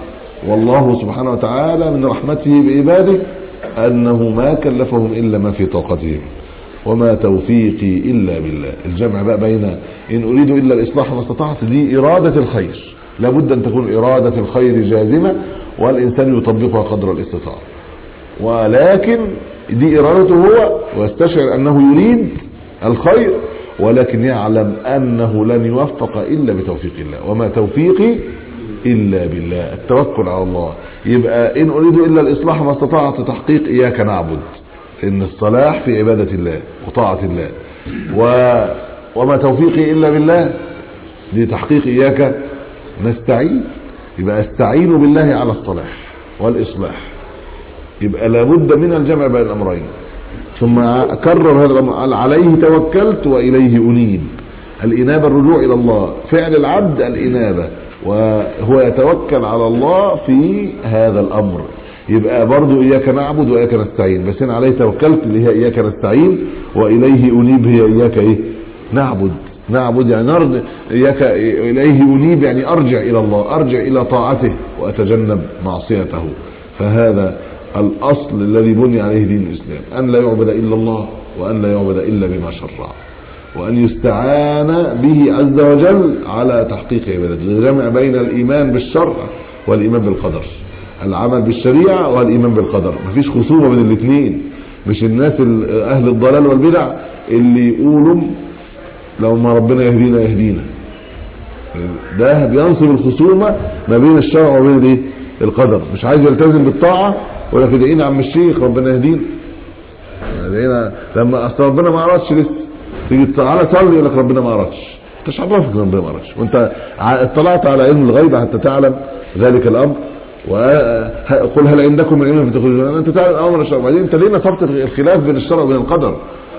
والله سبحانه وتعالى من رحمته بعباده أنه ما كلفهم إلا ما في طاقتهم، وما توفيقي إلا بالله. الجمع بقى بين إن أريد إلا الإصلاح ما استطعت، دي إرادة الخير، لابد أن تكون إرادة الخير جازمة والإنسان يطبقها قدر الاستطاعة، ولكن دي إرادته هو، ويستشعر أنه يريد الخير، ولكن يعلم أنه لن يوفق إلا بتوفيق الله، وما توفيقي إلا بالله. التوكل على الله. يبقى إن أريد إلا الإصلاح ما استطعت تحقيق إياك نعبد، إن الصلاح في عبادة الله وطاعة الله، و... وما توفيقي إلا بالله دي تحقيق إياك نستعين. يبقى استعين بالله على الصلاح والإصلاح. يبقى لابد من الجمع بين الأمرين. ثم كرر هذا الأمر، عليه توكلت وإليه أنيب. الإنابة الرجوع إلى الله، فعل العبد الإنابة، وهو يتوكل على الله في هذا الأمر. يبقى برضو إياك نعبد وإياك نستعين، بس أنا عليه توكلت اللي هي إياك نستعين، وإليه أنيب هي إياك إيه نعبد. نعبد يعني نرجع إياك إليه أنيب، يعني أرجع إلى الله، أرجع إلى طاعته وأتجنب معصيته. فهذا الأصل الذي بني عليه دين الإسلام، أن لا يعبد إلا الله، وأن لا يعبد إلا بما شرع، وأن يستعان به عز وجل على تحقيق عبادته. الجمع بين الإيمان بالشرع والإيمان بالقدر، العمل بالشريعة والإيمان بالقدر، مفيش خصومة بين الاثنين. مش الناس أهل الضلال والبدع اللي يقولوا لو ما ربنا يهدينا يهدينا، ده بينصب الخصومة ما بين الشرع وبين الايه القدر. مش عايز يلتزم بالطاعة ولا تدعينا عم الشيخ ربنا يهدينا، دعينا لما اصل ربنا ما عرضش لسه، تيجي تعالى صلي يقول لك ربنا ما عرضش. انت عرفك ربنا ما عرضش، وانت اطلعت على علم الغيب حتى تعلم ذلك الامر. وقل هل عندكم من علم فتخرجون، انت تعلم امر الشرع. وبعدين انت ليه نصبت الخلاف بين الشرع وبين القدر؟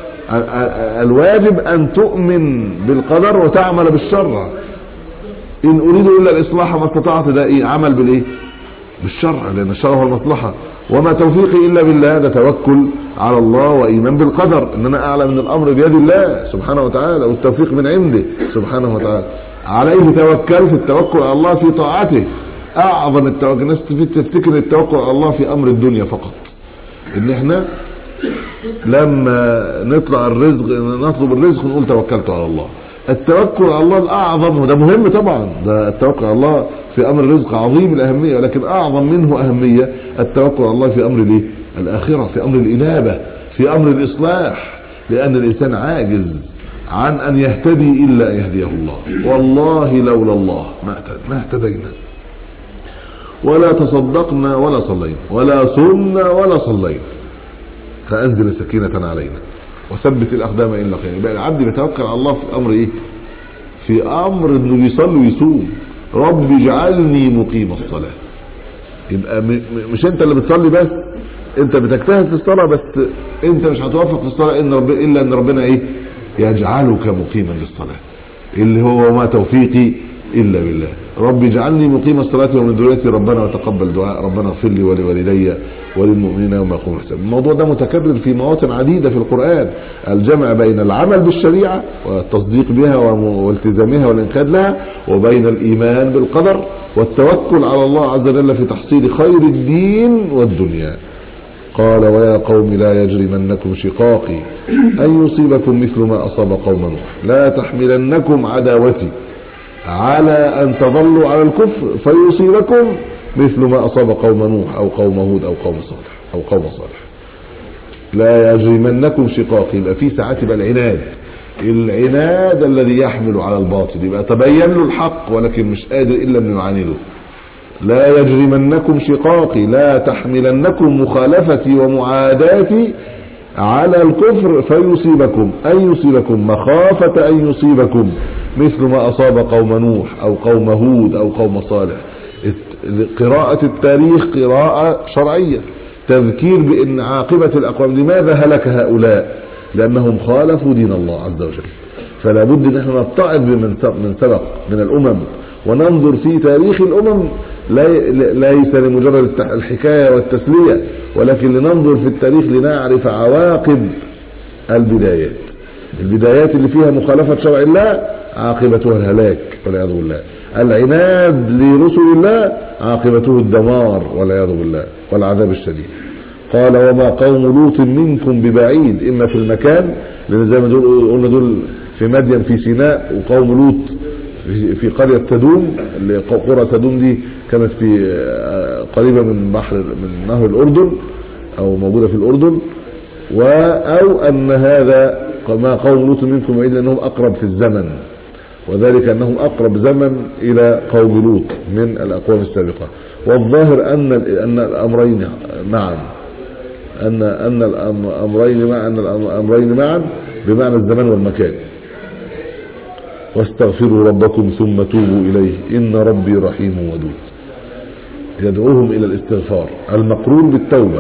الواجب ان تؤمن بالقدر وتعمل بالشرع. ان اريد الا الاصلاح ما استطعت، ده ايه عمل بالايه بالشرع، لان الشرع هو المصلحه. وما توفيقي الا بالله، ده توكل على الله وايمان بالقدر، ان انا اعلم ان الامر بيد الله سبحانه وتعالى، والتوفيق من عنده سبحانه وتعالى. عليه توكلت، التوكل على الله في طاعته اعظم التوكل. الناس تفتكر التوكل على الله في امر الدنيا فقط، ان احنا لما نطلع الرزق نطلب الرزق نقول توكلت على الله. التوكل على الله الاعظم، وده مهم طبعا، ده التوكل على الله في امر الرزق عظيم الاهميه، ولكن اعظم منه اهميه التوكل على الله في امر الايه الاخره، في امر الانابه، في امر الاصلاح. لان الانسان عاجز عن ان يهتدي الا ان يهديه الله. والله لولا الله ما اهتدينا، ولا تصدقنا ولا صلينا، ولا صمنا ولا صلينا. فانزل سكينه علينا وثبت الاقدام ان لقينا. يبقى العبد بيتوكل على الله في امر ايه؟ في امر انه بيصلي ويصوم. رب اجعلني مقيم الصلاه. يبقى مش انت اللي بتصلي بس، انت بتجتهد في الصلاه، بس انت مش هتوفق في الصلاه ان رب الا ان ربنا ايه يجعلك مقيما للصلاه، اللي هو ما توفيقي الا بالله. رب اجعلني مقيم الصلاه ومن ذريتي ربنا وتقبل دعاء، ربنا اغفر لي ولوالدي وللمؤمنين يوم يقوم الحساب. الموضوع ده متكرر في مواطن عديده في القران، الجمع بين العمل بالشريعه والتصديق بها والتزامها والانقياد لها، وبين الايمان بالقدر والتوكل على الله عز وجل في تحصيل خير الدين والدنيا. قال ويا قوم لا يجرمنكم شقاقي ان يصيبكم مثل ما اصاب قوم نوح، لا تحملنكم عداوتي على ان تظلوا على الكفر فيصيبكم مثل ما اصاب قوم نوح او قوم هود او قوم صالح او قوم صالح. لا يجرمنكم شقاقي، يبقى في ساعات يبقى العناد، العناد الذي يحمل على الباطل، يبقى تبين له الحق ولكن مش قادر الا ان يعانده. لا يجرمنكم شقاقي، لا تحملنكم مخالفتي ومعاداتي على الكفر فيصيبكم، أن يصيبكم مخافة أن يصيبكم مثل ما أصاب قوم نوح أو قوم هود أو قوم صالح. قراءة التاريخ قراءة شرعية، تذكير بأن عاقبة الأقوام. لماذا هلك هؤلاء؟ لأنهم خالفوا دين الله عز وجل. فلا بد أن احنا نتعظ بمن سبق من الأمم وننظر في تاريخ الأمم، ليس لمجرد الحكاية والتسلية، ولكن لننظر في التاريخ لنعرف عواقب البدايات. البدايات اللي فيها مخالفة شرع الله عاقبتها الهلاك والعياذ بالله. العناد لرسل الله عاقبته الدمار والعياذ بالله والعذاب الشديد. قال وما قوم لوط منكم ببعيد، إما في المكان لأن زي ما دول قلنا دول في مدين في سيناء، وقوم لوط في قرية تدوم، اللي قرى تدوم دي كانت في قريبة من بحر من نهر الأردن أو موجودة في الأردن، أو أن هذا ما قوم لوط منكم بعيد لأنهم أقرب في الزمن، وذلك أنهم أقرب زمن إلى قوم لوط من الأقوام السابقة. والظاهر أن أن الأمرين معا أن أن الأمرين معا أن الأمرين معا بمعنى الزمان والمكان. واستغفروا ربكم ثم توبوا إليه إن ربي رحيم ودود. يدعوهم إلى الاستغفار المقرون بالتوبة،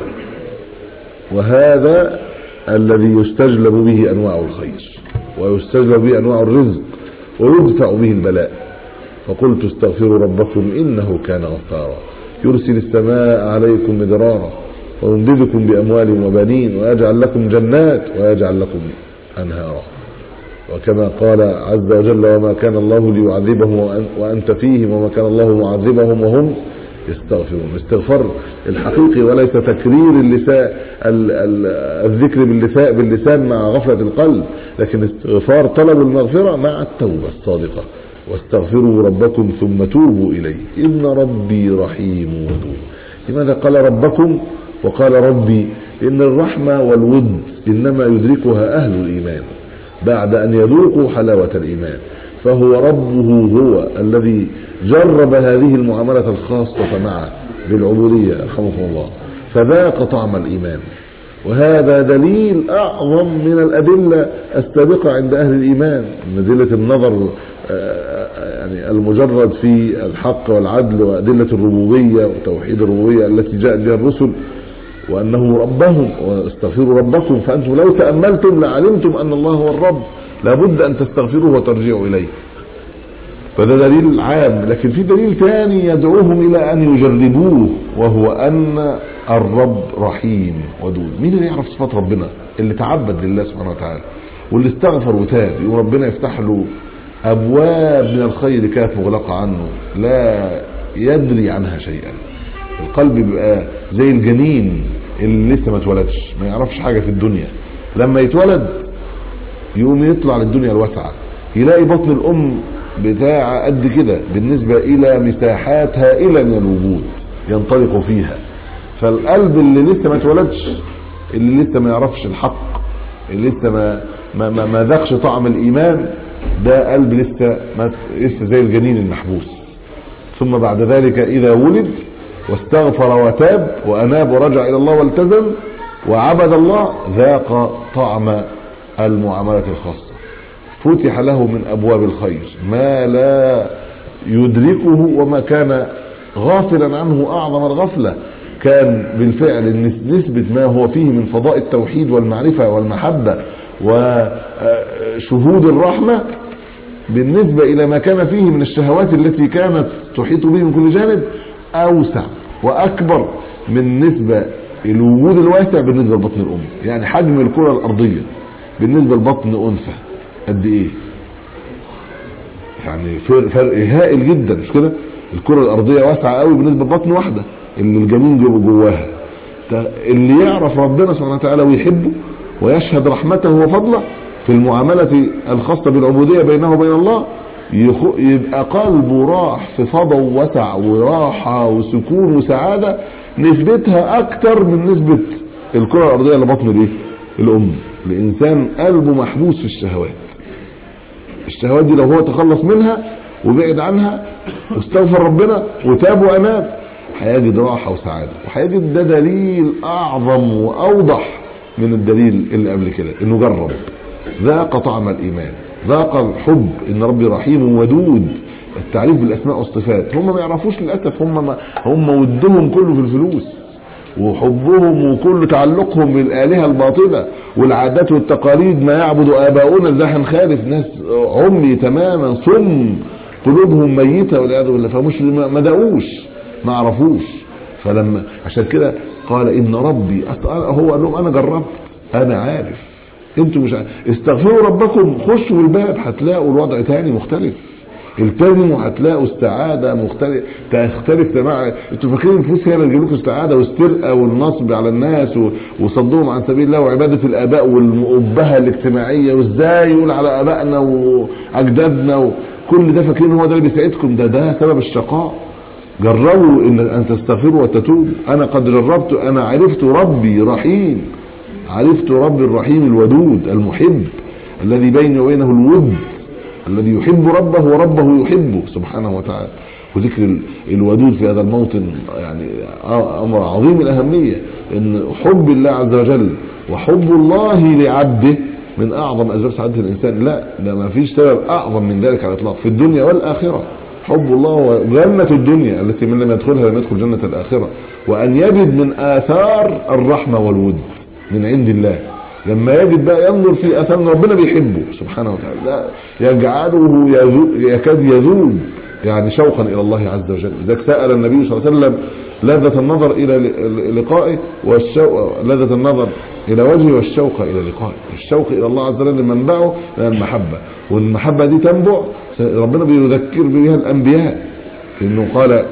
وهذا الذي يستجلب به أنواع الخير ويستجلب به أنواع الرزق ويدفع به البلاء. فقلت استغفروا ربكم إنه كان غفارا يرسل السماء عليكم مدرارا ويمددكم بأموال وبنين ويجعل لكم جنات ويجعل لكم أنهارا. وكما قال عز وجل وما كان الله ليعذبهم وأنت فيهم وما كان الله معذبهم وهم يستغفرون. الاستغفار الحقيقي وليس تكرير اللسان الذكر باللسان باللسان مع غفلة القلب، لكن استغفار طلب المغفرة مع التوبة الصادقة. واستغفروا ربكم ثم توبوا إليه إن ربي رحيم ودود. لماذا قال ربكم وقال ربي؟ إن الرحمة والود إنما يدركها أهل الإيمان بعد أن يذوقوا حلاوة الإيمان، فهو ربه هو الذي جرب هذه المعاملة الخاصة معه بالعبودية رحمه الله فذاق طعم الإيمان. وهذا دليل أعظم من الأدلة السابقة عند أهل الإيمان، من أدلة النظر يعني المجرد في الحق والعدل وأدلة الربوبية وتوحيد الربوبية التي جاءت بها الرسل وأنه ربهم. واستغفروا ربكم، فأنتم لو تأملتم لعلمتم أن الله هو الرب، لابد أن تستغفروه وترجعوا إليه. فده دليل عام. لكن في دليل ثاني يدعوهم إلى أن يجربوه، وهو أن الرب رحيم ودود. مين اللي يعرف صفات ربنا؟ اللي تعبد لله سبحانه وتعالى واللي استغفر وتاب، يقول ربنا يفتح له أبواب من الخير كانت مغلقة عنه لا يدري عنها شيئا. القلب بيبقى زي الجنين اللي لسه ما اتولدش، ما يعرفش حاجة في الدنيا. لما يتولد يقوم يطلع للدنيا الواسعة، يلاقي بطن الأم بتاع قد كده بالنسبة إلى مساحات هائلة من الوجود ينطلق فيها. فالقلب اللي لسه ما اتولدش، اللي لسه ما يعرفش الحق، اللي لسه ما ما ما, ما ذاقش طعم الإيمان، ده قلب لسه ما لسه زي الجنين المحبوس. ثم بعد ذلك إذا ولد واستغفر وتاب وأناب ورجع إلى الله والتزم وعبد الله، ذاق طعم المعاملة الخاصة، فتح له من أبواب الخير ما لا يدركه وما كان غافلا عنه أعظم الغفلة. كان بالفعل نسبة ما هو فيه من فضاء التوحيد والمعرفة والمحبة وشهود الرحمة بالنسبة إلى ما كان فيه من الشهوات التي كانت تحيط به من كل جانب أوسع وأكبر من نسبة الوجود الواسع بالنسبة لبطن الأم. يعني حجم الكرة الأرضية بالنسبة لبطن أنثى قد إيه؟ يعني فرق هائل جدا، مش كده؟ الكرة الأرضية واسعة قوي بالنسبة لبطن واحدة اللي الجنين جواها. اللي يعرف ربنا سبحانه وتعالى ويحبه ويشهد رحمته وفضله في المعاملة الخاصة بالعبودية بينه وبين الله، يبقى قلبه راح في فضا ووسع وراحة وسكون وسعادة نسبتها أكتر من نسبة الكرة الأرضية لبطن الايه؟ الأم. الإنسان قلبه محبوس في الشهوات. الشهوات دي لو هو تخلص منها وبعد عنها واستغفر ربنا وتاب وأناب هيجد راحة وسعادة، وهيجد ده دليل أعظم وأوضح من الدليل اللي قبل كده، إنه جرب ذاق طعم الإيمان، ذاق الحب. إن ربي رحيم ودود، التعريف بالأسماء والصفات. هم ما يعرفوش للأسف، هم ما هم ودهم كله في الفلوس وحبهم وكل تعلقهم بالآلهة الباطلة والعادات والتقاليد، ما يعبد آباؤنا ازاي هنخالف ناس عمي تماما صم قلوبهم ميتة والعياذ بالله، فمش ما دقوش ما عرفوش. فلما عشان كده قال إن ربي هو قال لهم أنا جربت أنا عارف، انتوا مش عارف. استغفروا ربكم، خشوا الباب هتلاقوا الوضع تاني مختلف. التزموا هتلاقوا السعاده مختلف تختلف تماما. انتوا فاكرين الفلوس هي اللي تجيب لكم السعاده والسرقه والنصب على الناس وصدهم عن سبيل الله وعباده الاباء والمؤبهه الاجتماعيه وازاي يقول على ابائنا واجدادنا وكل ده فاكرين هو ده اللي بيساعدكم؟ ده ده سبب الشقاء. جربوا ان ان تستغفروا وتتوبوا. انا قد جربت، انا عرفت ربي رحيم، عرفت ربي الرحيم الودود المحب الذي بيني وبينه الود، الذي يحب ربه وربه يحبه سبحانه وتعالى. وذكر الودود في هذا الموطن يعني امر عظيم الاهميه، ان حب الله عز وجل وحب الله لعبده من اعظم اسباب سعاده الانسان. لا، ده ما فيش سبب اعظم من ذلك على الاطلاق في الدنيا والاخره. حب الله وجنة الدنيا التي من لم يدخلها لم يدخل جنة الآخرة، وأن يجد من آثار الرحمة والود من عند الله. لما يجد بقى ينظر في آثار ربنا بيحبه سبحانه وتعالى، يجعله يكاد يذوب يعني شوقا إلى الله عز وجل. إذا سأل النبي صلى الله عليه وسلم لذة النظر إلى لقائه والشوق، لذة النظر إلى وجهه والشوق إلى لقائه. الشوق إلى الله عز وجل منبعه من المحبة، والمحبة دي تنبع ربنا بيذكر بها الأنبياء إنه قال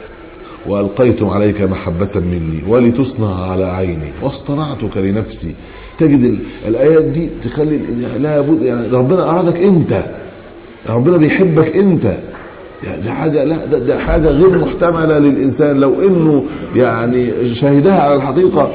وألقيت عليك محبة مني ولتصنع على عيني واصطنعتك لنفسي. تجد الآيات دي تخلي لا بد يعني ربنا أرادك أنت، ربنا بيحبك أنت. يعني ده حاجة لا ده, ده حاجة غير محتملة للإنسان لو إنه يعني شاهدها على الحقيقة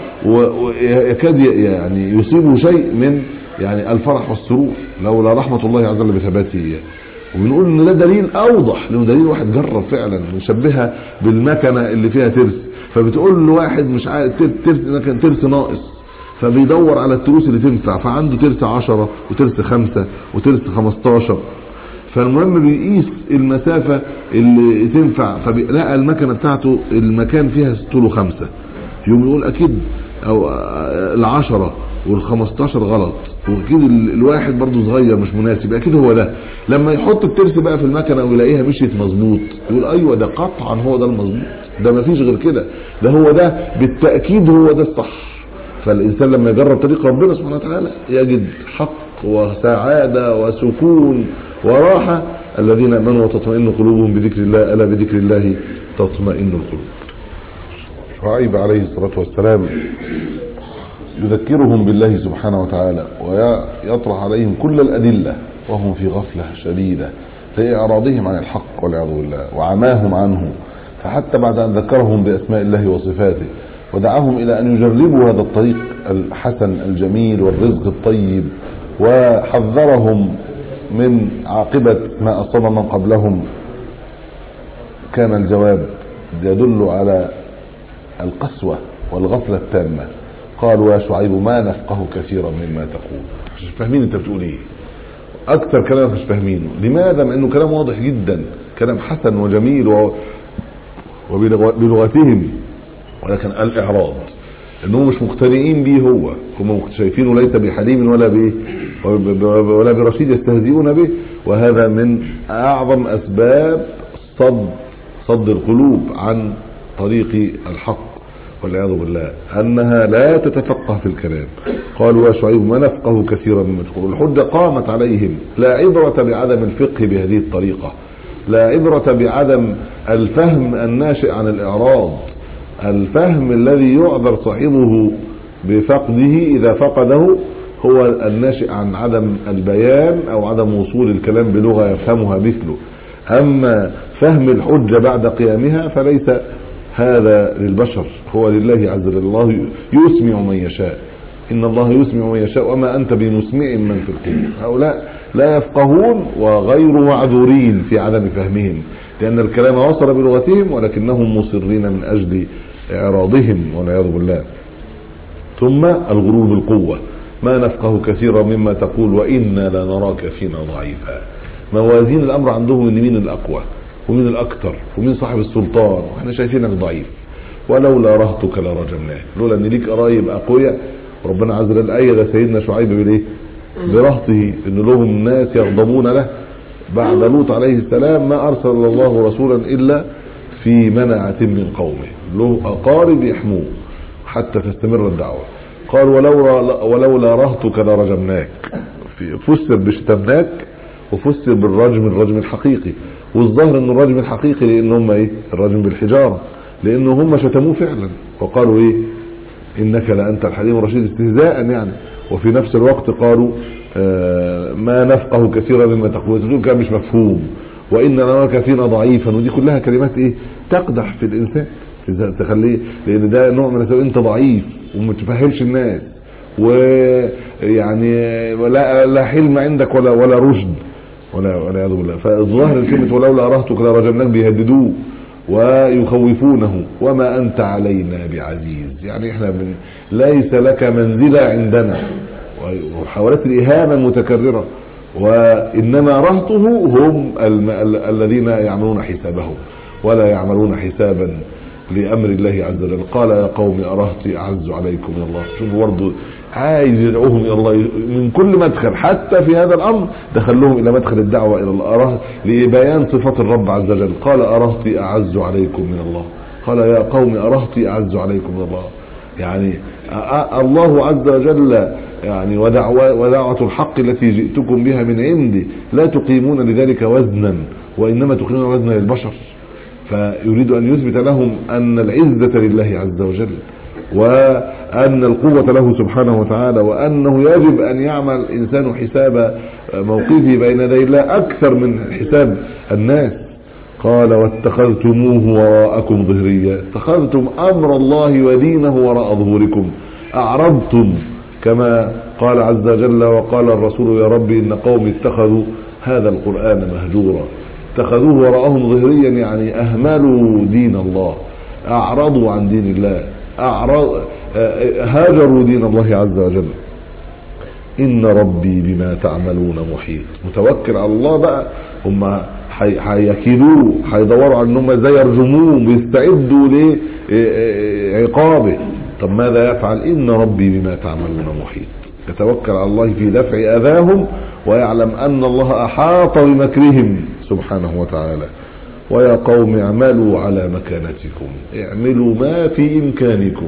ويكاد يعني يصيبه شيء من يعني الفرح والسرور لولا رحمة الله عز وجل بثباته. وبنقول ان ده دليل اوضح، لانه دليل واحد جرب فعلا. نشبهها بالمكنه اللي فيها ترس، فبتقول له واحد مش عارف ترس كان ترس ناقص، فبيدور على التروس اللي تنفع، فعنده ترس عشرة وترس خمسة وترس خمستاشر، فالمهم بيقيس المسافه اللي تنفع، فبيلاقي المكنه بتاعته المكان فيها طوله خمسة، يقوم يقول اكيد او العشرة والخمستاشر غلط، واكيد الواحد برضو صغير مش مناسب، اكيد هو ده. لما يحط الترس بقى في المكنه ويلاقيها مشيت مظبوط يقول ايوه ده قطعا هو ده المظبوط، ده مفيش غير كده، ده هو ده بالتاكيد هو ده الصح. فالانسان لما يجرب طريق ربنا سبحانه وتعالى يجد حق وسعاده وسكون وراحه. الذين امنوا وتطمئن قلوبهم بذكر الله، الا بذكر الله تطمئن القلوب. شعيب عليه الصلاه والسلام يذكرهم بالله سبحانه وتعالى ويطرح عليهم كل الأدلة وهم في غفلة شديدة لإعراضهم عن الحق والعياذ بالله وعماهم عنه. فحتى بعد أن ذكرهم بأسماء الله وصفاته ودعاهم إلى أن يجربوا هذا الطريق الحسن الجميل والرزق الطيب وحذرهم من عاقبة ما أصاب من قبلهم، كان الجواب يدل على القسوة والغفلة التامة. قالوا يا شعيب ما نفقه كثيرا مما تقول. مش فاهمين انت بتقول ايه، اكثر كلام مش فاهمينه. لماذا؟ لانه كلام واضح جدا، كلام حسن وجميل و... وبلغتهم، ولكن الاعراض انهم مش مقتنعين به، هو هم شايفينه ليس بحليم ولا ب ولا برشيد يستهزئون به. وهذا من اعظم اسباب صد صد القلوب عن طريق الحق والعياذ بالله، انها لا تتفقه في الكلام. قالوا يا شعيب ما نفقه كثيرا مما تقول. الحجه قامت عليهم، لا عبره بعدم الفقه بهذه الطريقه، لا عبره بعدم الفهم الناشئ عن الاعراض، الفهم الذي يعذر صاحبه بفقده اذا فقده هو الناشئ عن عدم البيان او عدم وصول الكلام بلغه يفهمها مثله. اما فهم الحجه بعد قيامها فليس هذا للبشر، هو لله عز وجل. الله يسمع من يشاء، إن الله يسمع من يشاء وما أنت بمسمع من في القبور. هؤلاء لا يفقهون وغير معذورين في عدم فهمهم، لأن الكلام وصل بلغتهم ولكنهم مصرين من أجل إعراضهم والعياذ بالله. ثم الغرور بالقوة، ما نفقه كثيرا مما تقول وإنا لنراك فينا ضعيفا. موازين الأمر عندهم ان مين الأقوى ومين الأكثر ومين صاحب السلطان، واحنا شايفينك ضعيف. ولولا رهتك لرجمناك، لولا ان ليك قرايب اقوياء. ربنا عز وجل ايد سيدنا شعيب بالايه؟ برهته، ان لهم ناس يغضبون له. بعد لوط عليه السلام ما ارسل الله رسولا الا في منعة من قومه، له اقارب يحموه حتى تستمر الدعوة. قال ولولا ولولا رهتك لرجمناك، فسر بشتمناك وفسر بالرجم الرجم الحقيقي. والظاهر ان الرجم الحقيقي لان هم ايه الرجم بالحجارة، لان هم شتموه فعلا وقالوا ايه انك لانت الحليم الرشيد استهزاء يعني، وفي نفس الوقت قالوا آه ما نفقه كثيرا مما تقول، كان مش مفهوم، وان نراك فينا ضعيفا، ودي كلها كلمات ايه تقدح في الانسان تخليه، لان ده نوع من انت ضعيف وما تفهمش الناس، ويعني ولا لا حلم عندك ولا ولا رشد ولا ولا يعوذ بالله. فالظاهر الكلمه ولولا رهتك لرجمناك بيهددوه ويخوفونه وما انت علينا بعزيز، يعني احنا من ليس لك منزله عندنا، وحاولات الاهانه المتكرره، وانما رهته هم الذين يعملون حسابهم ولا يعملون حسابا لامر الله عز وجل. قال يا قوم ارهطي اعز عليكم من الله. شوفوا برضه عايز يدعوهم الى الله من كل مدخل، حتى في هذا الامر دخلهم الى مدخل الدعوه الى الله لبيان صفات الرب عز وجل. قال ارهطي اعز عليكم من الله، قال يا قوم ارهطي اعز عليكم من الله، يعني الله عز وجل يعني ودعوة, ودعوة الحق التي جئتكم بها من عندي لا تقيمون لذلك وزنا، وانما تقيمون وزنا للبشر، فيريد ان يثبت لهم ان العزة لله عز وجل، وان القوة له سبحانه وتعالى، وانه يجب ان يعمل الانسان حساب موقفه بين يدي الله اكثر من حساب الناس. قال واتخذتموه وراءكم ظهريا، اتخذتم امر الله ودينه وراء ظهوركم، اعرضتم كما قال عز وجل وقال الرسول يا ربي ان قومي اتخذوا هذا القرآن مهجورا، اتخذوه وراءهم ظهريا يعني اهملوا دين الله، اعرضوا عن دين الله، أعرض هاجروا دين الله عز وجل. ان ربي بما تعملون محيط، متوكل على الله بقى، هم هيكيدوه هيدوروا على انهم ازاي يرجموه بيستعدوا لعقابه، طب ماذا يفعل؟ ان ربي بما تعملون محيط، يتوكل على الله في دفع اذاهم ويعلم ان الله احاط بمكرهم سبحانه وتعالى. ويا قوم اعملوا على مكانتكم، اعملوا ما في امكانكم،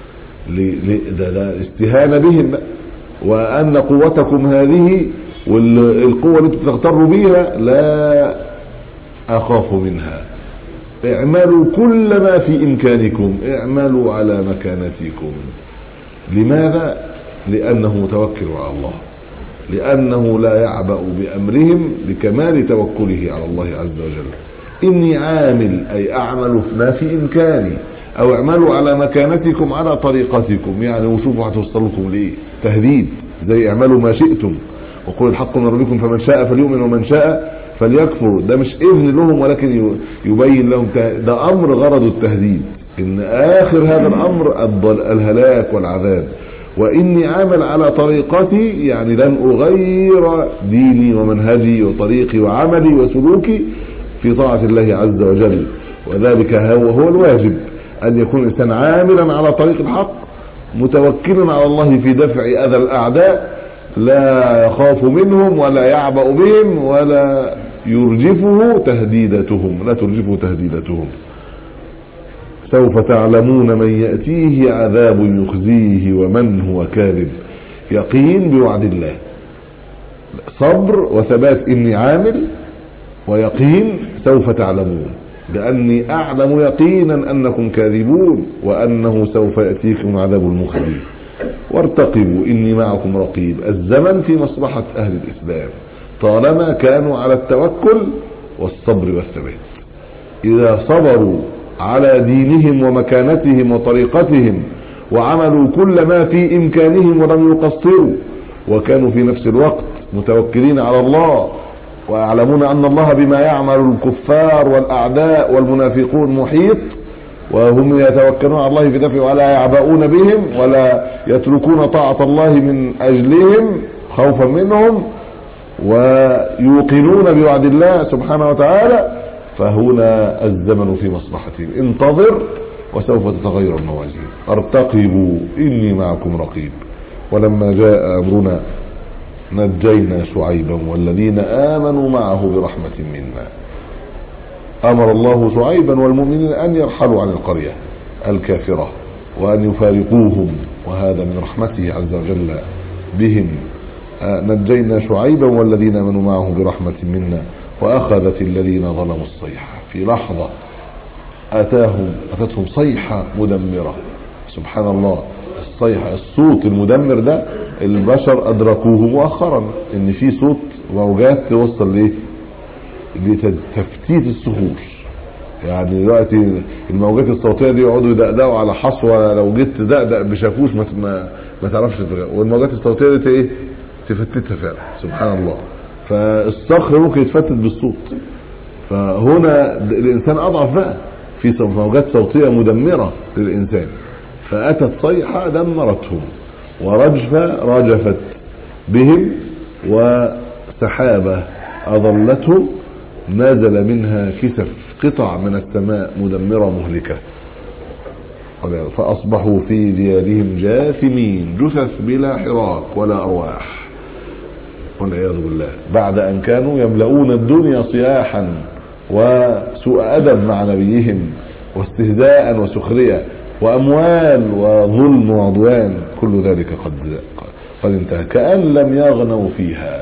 ده, ده استهانة بهم، وان قوتكم هذه والقوة التي تغتروا بها لا اخاف منها، اعملوا كل ما في امكانكم، اعملوا على مكانتكم. لماذا؟ لانه متوكل على الله، لانه لا يعبأ بامرهم لكمال توكله على الله عز وجل. اني عامل اي اعمل ما في امكاني، او اعملوا على مكانتكم على طريقتكم، يعني وشوفوا هتوصلكم ليه، تهديد زي اعملوا ما شئتم وقل الحق من ربكم فمن شاء فليؤمن ومن شاء فليكفر، ده مش اذن لهم ولكن يبين لهم، ده امر غرض التهديد، ان اخر هذا الامر الهلاك والعذاب. واني عامل على طريقتي يعني لن اغير ديني ومنهجي وطريقي وعملي وسلوكي في طاعة الله عز وجل، وذلك هو, هو الواجب، ان يكون الانسان عاملا على طريق الحق متوكلا على الله في دفع اذى الاعداء، لا يخاف منهم ولا يعبأ بهم ولا يرجفه تهديدتهم، لا ترجفه تهديدتهم. سوف تعلمون من يأتيه عذاب يخزيه ومن هو كاذب. يقين بوعد الله، صبر وثبات اني عامل، ويقين سوف تعلمون، لاني اعلم يقينا انكم كاذبون وانه سوف يأتيكم عذاب مخزي. وارتقبوا اني معكم رقيب، الزمن في مصلحة اهل الاسلام طالما كانوا على التوكل والصبر والثبات. اذا صبروا على دينهم ومكانتهم وطريقتهم وعملوا كل ما في امكانهم ولم يقصروا، وكانوا في نفس الوقت متوكلين على الله ويعلمون ان الله بما يعمل الكفار والاعداء والمنافقون محيط، وهم يتوكلون على الله في دفعه ولا يعبؤون بهم ولا يتركون طاعة الله من اجلهم خوفا منهم، ويوقنون بوعد الله سبحانه وتعالى، فهنا الزمن في مصلحتهم. انتظر وسوف تتغير الموازين. ارتقبوا اني معكم رقيب. ولما جاء امرنا نجينا شعيبا والذين امنوا معه برحمة منا. امر الله شعيبا والمؤمنين ان يرحلوا عن القرية الكافرة وان يفارقوهم، وهذا من رحمته عز وجل بهم. نجينا شعيبا والذين امنوا معه برحمة منا وأخذت الذين ظلموا الصيحة. في لحظة أتاهم أتتهم صيحة مدمرة. سبحان الله، الصيحة الصوت المدمر ده البشر أدركوه مؤخرا إن في صوت موجات توصل ليه لتفتيت الصخور. يعني دلوقتي الموجات الصوتية دي يقعدوا يدقدقوا على حصوة، لو جيت تدقدق بشاكوش ما ما, ما تعرفش تفرق، والموجات الصوتية دي ايه تفتتها فعلا. سبحان الله. فالصخر ممكن يتفتت بالصوت. فهنا الإنسان أضعف بقى، في موجات صوتية مدمرة للإنسان، فأتت صيحة دمرتهم، ورجفة رجفت بهم، وسحابة أظلتهم نزل منها كسف قطع من السماء مدمرة مهلكة، فأصبحوا في ديارهم جاثمين جثث بلا حراك ولا أرواح والعياذ بالله، بعد أن كانوا يملؤون الدنيا صياحا وسوء أدب مع نبيهم واستهزاء وسخرية وأموال وظلم وعدوان، كل ذلك قد قد انتهى. كأن لم يغنوا فيها،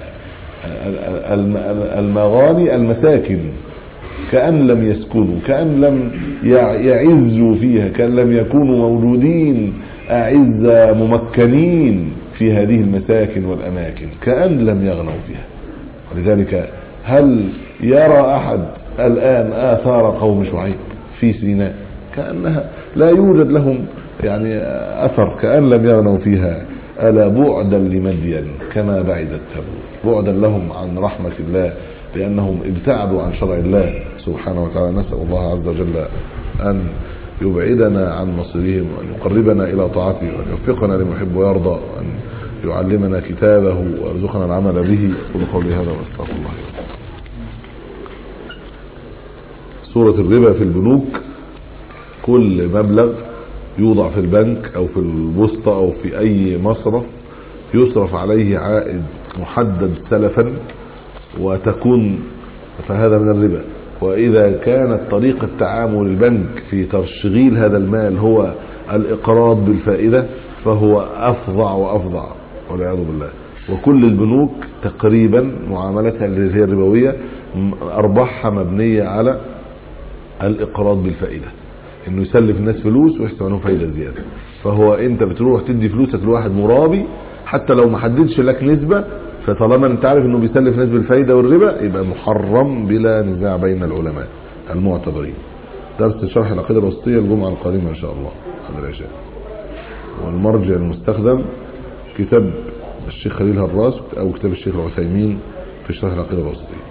المغاني المساكن كأن لم يسكنوا، كأن لم يعزوا فيها، كأن لم يكونوا موجودين أعزة ممكنين في هذه المساكن والأماكن، كأن لم يغنوا فيها. ولذلك هل يرى أحد الآن آثار قوم شعيب في سيناء؟ كأنها لا يوجد لهم يعني أثر، كأن لم يغنوا فيها. ألا بعدا لمدين كما بعدت ثمود، بعدا لهم عن رحمة الله لأنهم ابتعدوا عن شرع الله سبحانه وتعالى. نسأل الله عز وجل أن يبعدنا عن مصيرهم، وأن يقربنا إلى طاعته، وأن يوفقنا لما يحب ويرضى، وأن يعلمنا كتابه ويرزقنا العمل به. قولوا قولي هذا واستغفر الله. سورة الربا في البنوك، كل مبلغ يوضع في البنك أو في البوسطة أو في أي مصرف يصرف عليه عائد محدد سلفا وتكون، فهذا من الربا. وإذا كانت طريقة تعامل البنك في تشغيل هذا المال هو الإقراض بالفائدة فهو أفظع وأفظع والعياذ بالله. وكل البنوك تقريبا معاملتها اللي هي الربوية أرباحها مبنية على الإقراض بالفائدة، إنه يسلف الناس فلوس ويحسب عنهم فايدة زيادة. فهو أنت بتروح تدي فلوسك لواحد مرابي حتى لو ما حددش لك نسبة، فطالما انت عارف انه بيسلف نسبة الفايدة والربا يبقى محرم بلا نزاع بين العلماء المعتبرين. درس شرح العقيدة الوسطية الجمعة القادمة ان شاء الله بعد العشاء. والمرجع المستخدم كتاب الشيخ خليل هراس او كتاب الشيخ العثيمين في شرح العقيدة الوسطية.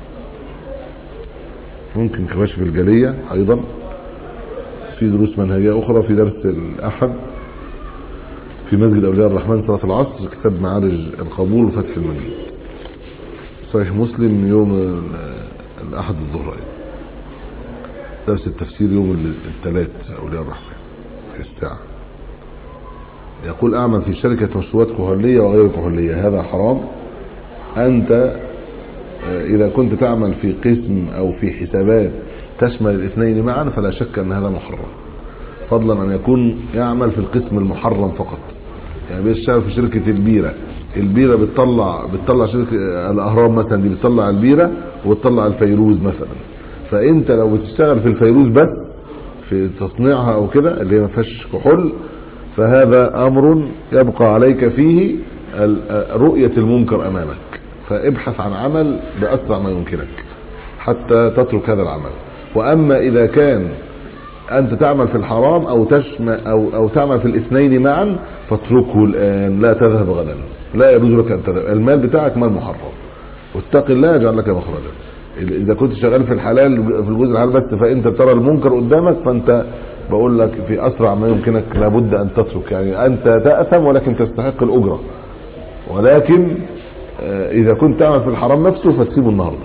ممكن كشف الجلية ايضا في دروس منهجية اخرى في درس الاحد في مسجد أولياء الرحمن صلاة العصر، كتاب معارج القبول وفتح المجيد. صحيح مسلم يوم الأحد الظهر. درس التفسير يوم الثلاث أولياء الرحمن في الساعة. يقول أعمل في شركة مشروبات كحولية وغير كحولية، هذا حرام؟ أنت إذا كنت تعمل في قسم أو في حسابات تشمل الاثنين معا فلا شك أن هذا محرم، فضلا أن يكون يعمل في القسم المحرم فقط. يعني بيشتغل في شركة البيرة، البيرة بتطلع بتطلع شركة الأهرام مثلا دي بتطلع البيرة وبتطلع الفيروز مثلا، فأنت لو بتشتغل في الفيروز بس في تصنيعها أو كده اللي هي ما فيهاش كحول، فهذا أمر يبقى عليك فيه رؤية المنكر أمامك، فابحث عن عمل بأسرع ما يمكنك حتى تترك هذا العمل. وأما إذا كان أنت تعمل في الحرام أو تشمل أو أو تعمل في الاثنين معا فاتركه الآن، لا تذهب غدا، لا يجوز لك أن تذهب، المال بتاعك مال محرم، واتق الله يجعل لك مخرجا. إذا كنت شغال في الحلال في الجزء الحلال بس فأنت ترى المنكر قدامك، فأنت بقول لك في أسرع ما يمكنك لابد أن تترك. يعني أنت تأثم ولكن تستحق الأجرة، ولكن إذا كنت تعمل في الحرام نفسه فتسيبه النهارده.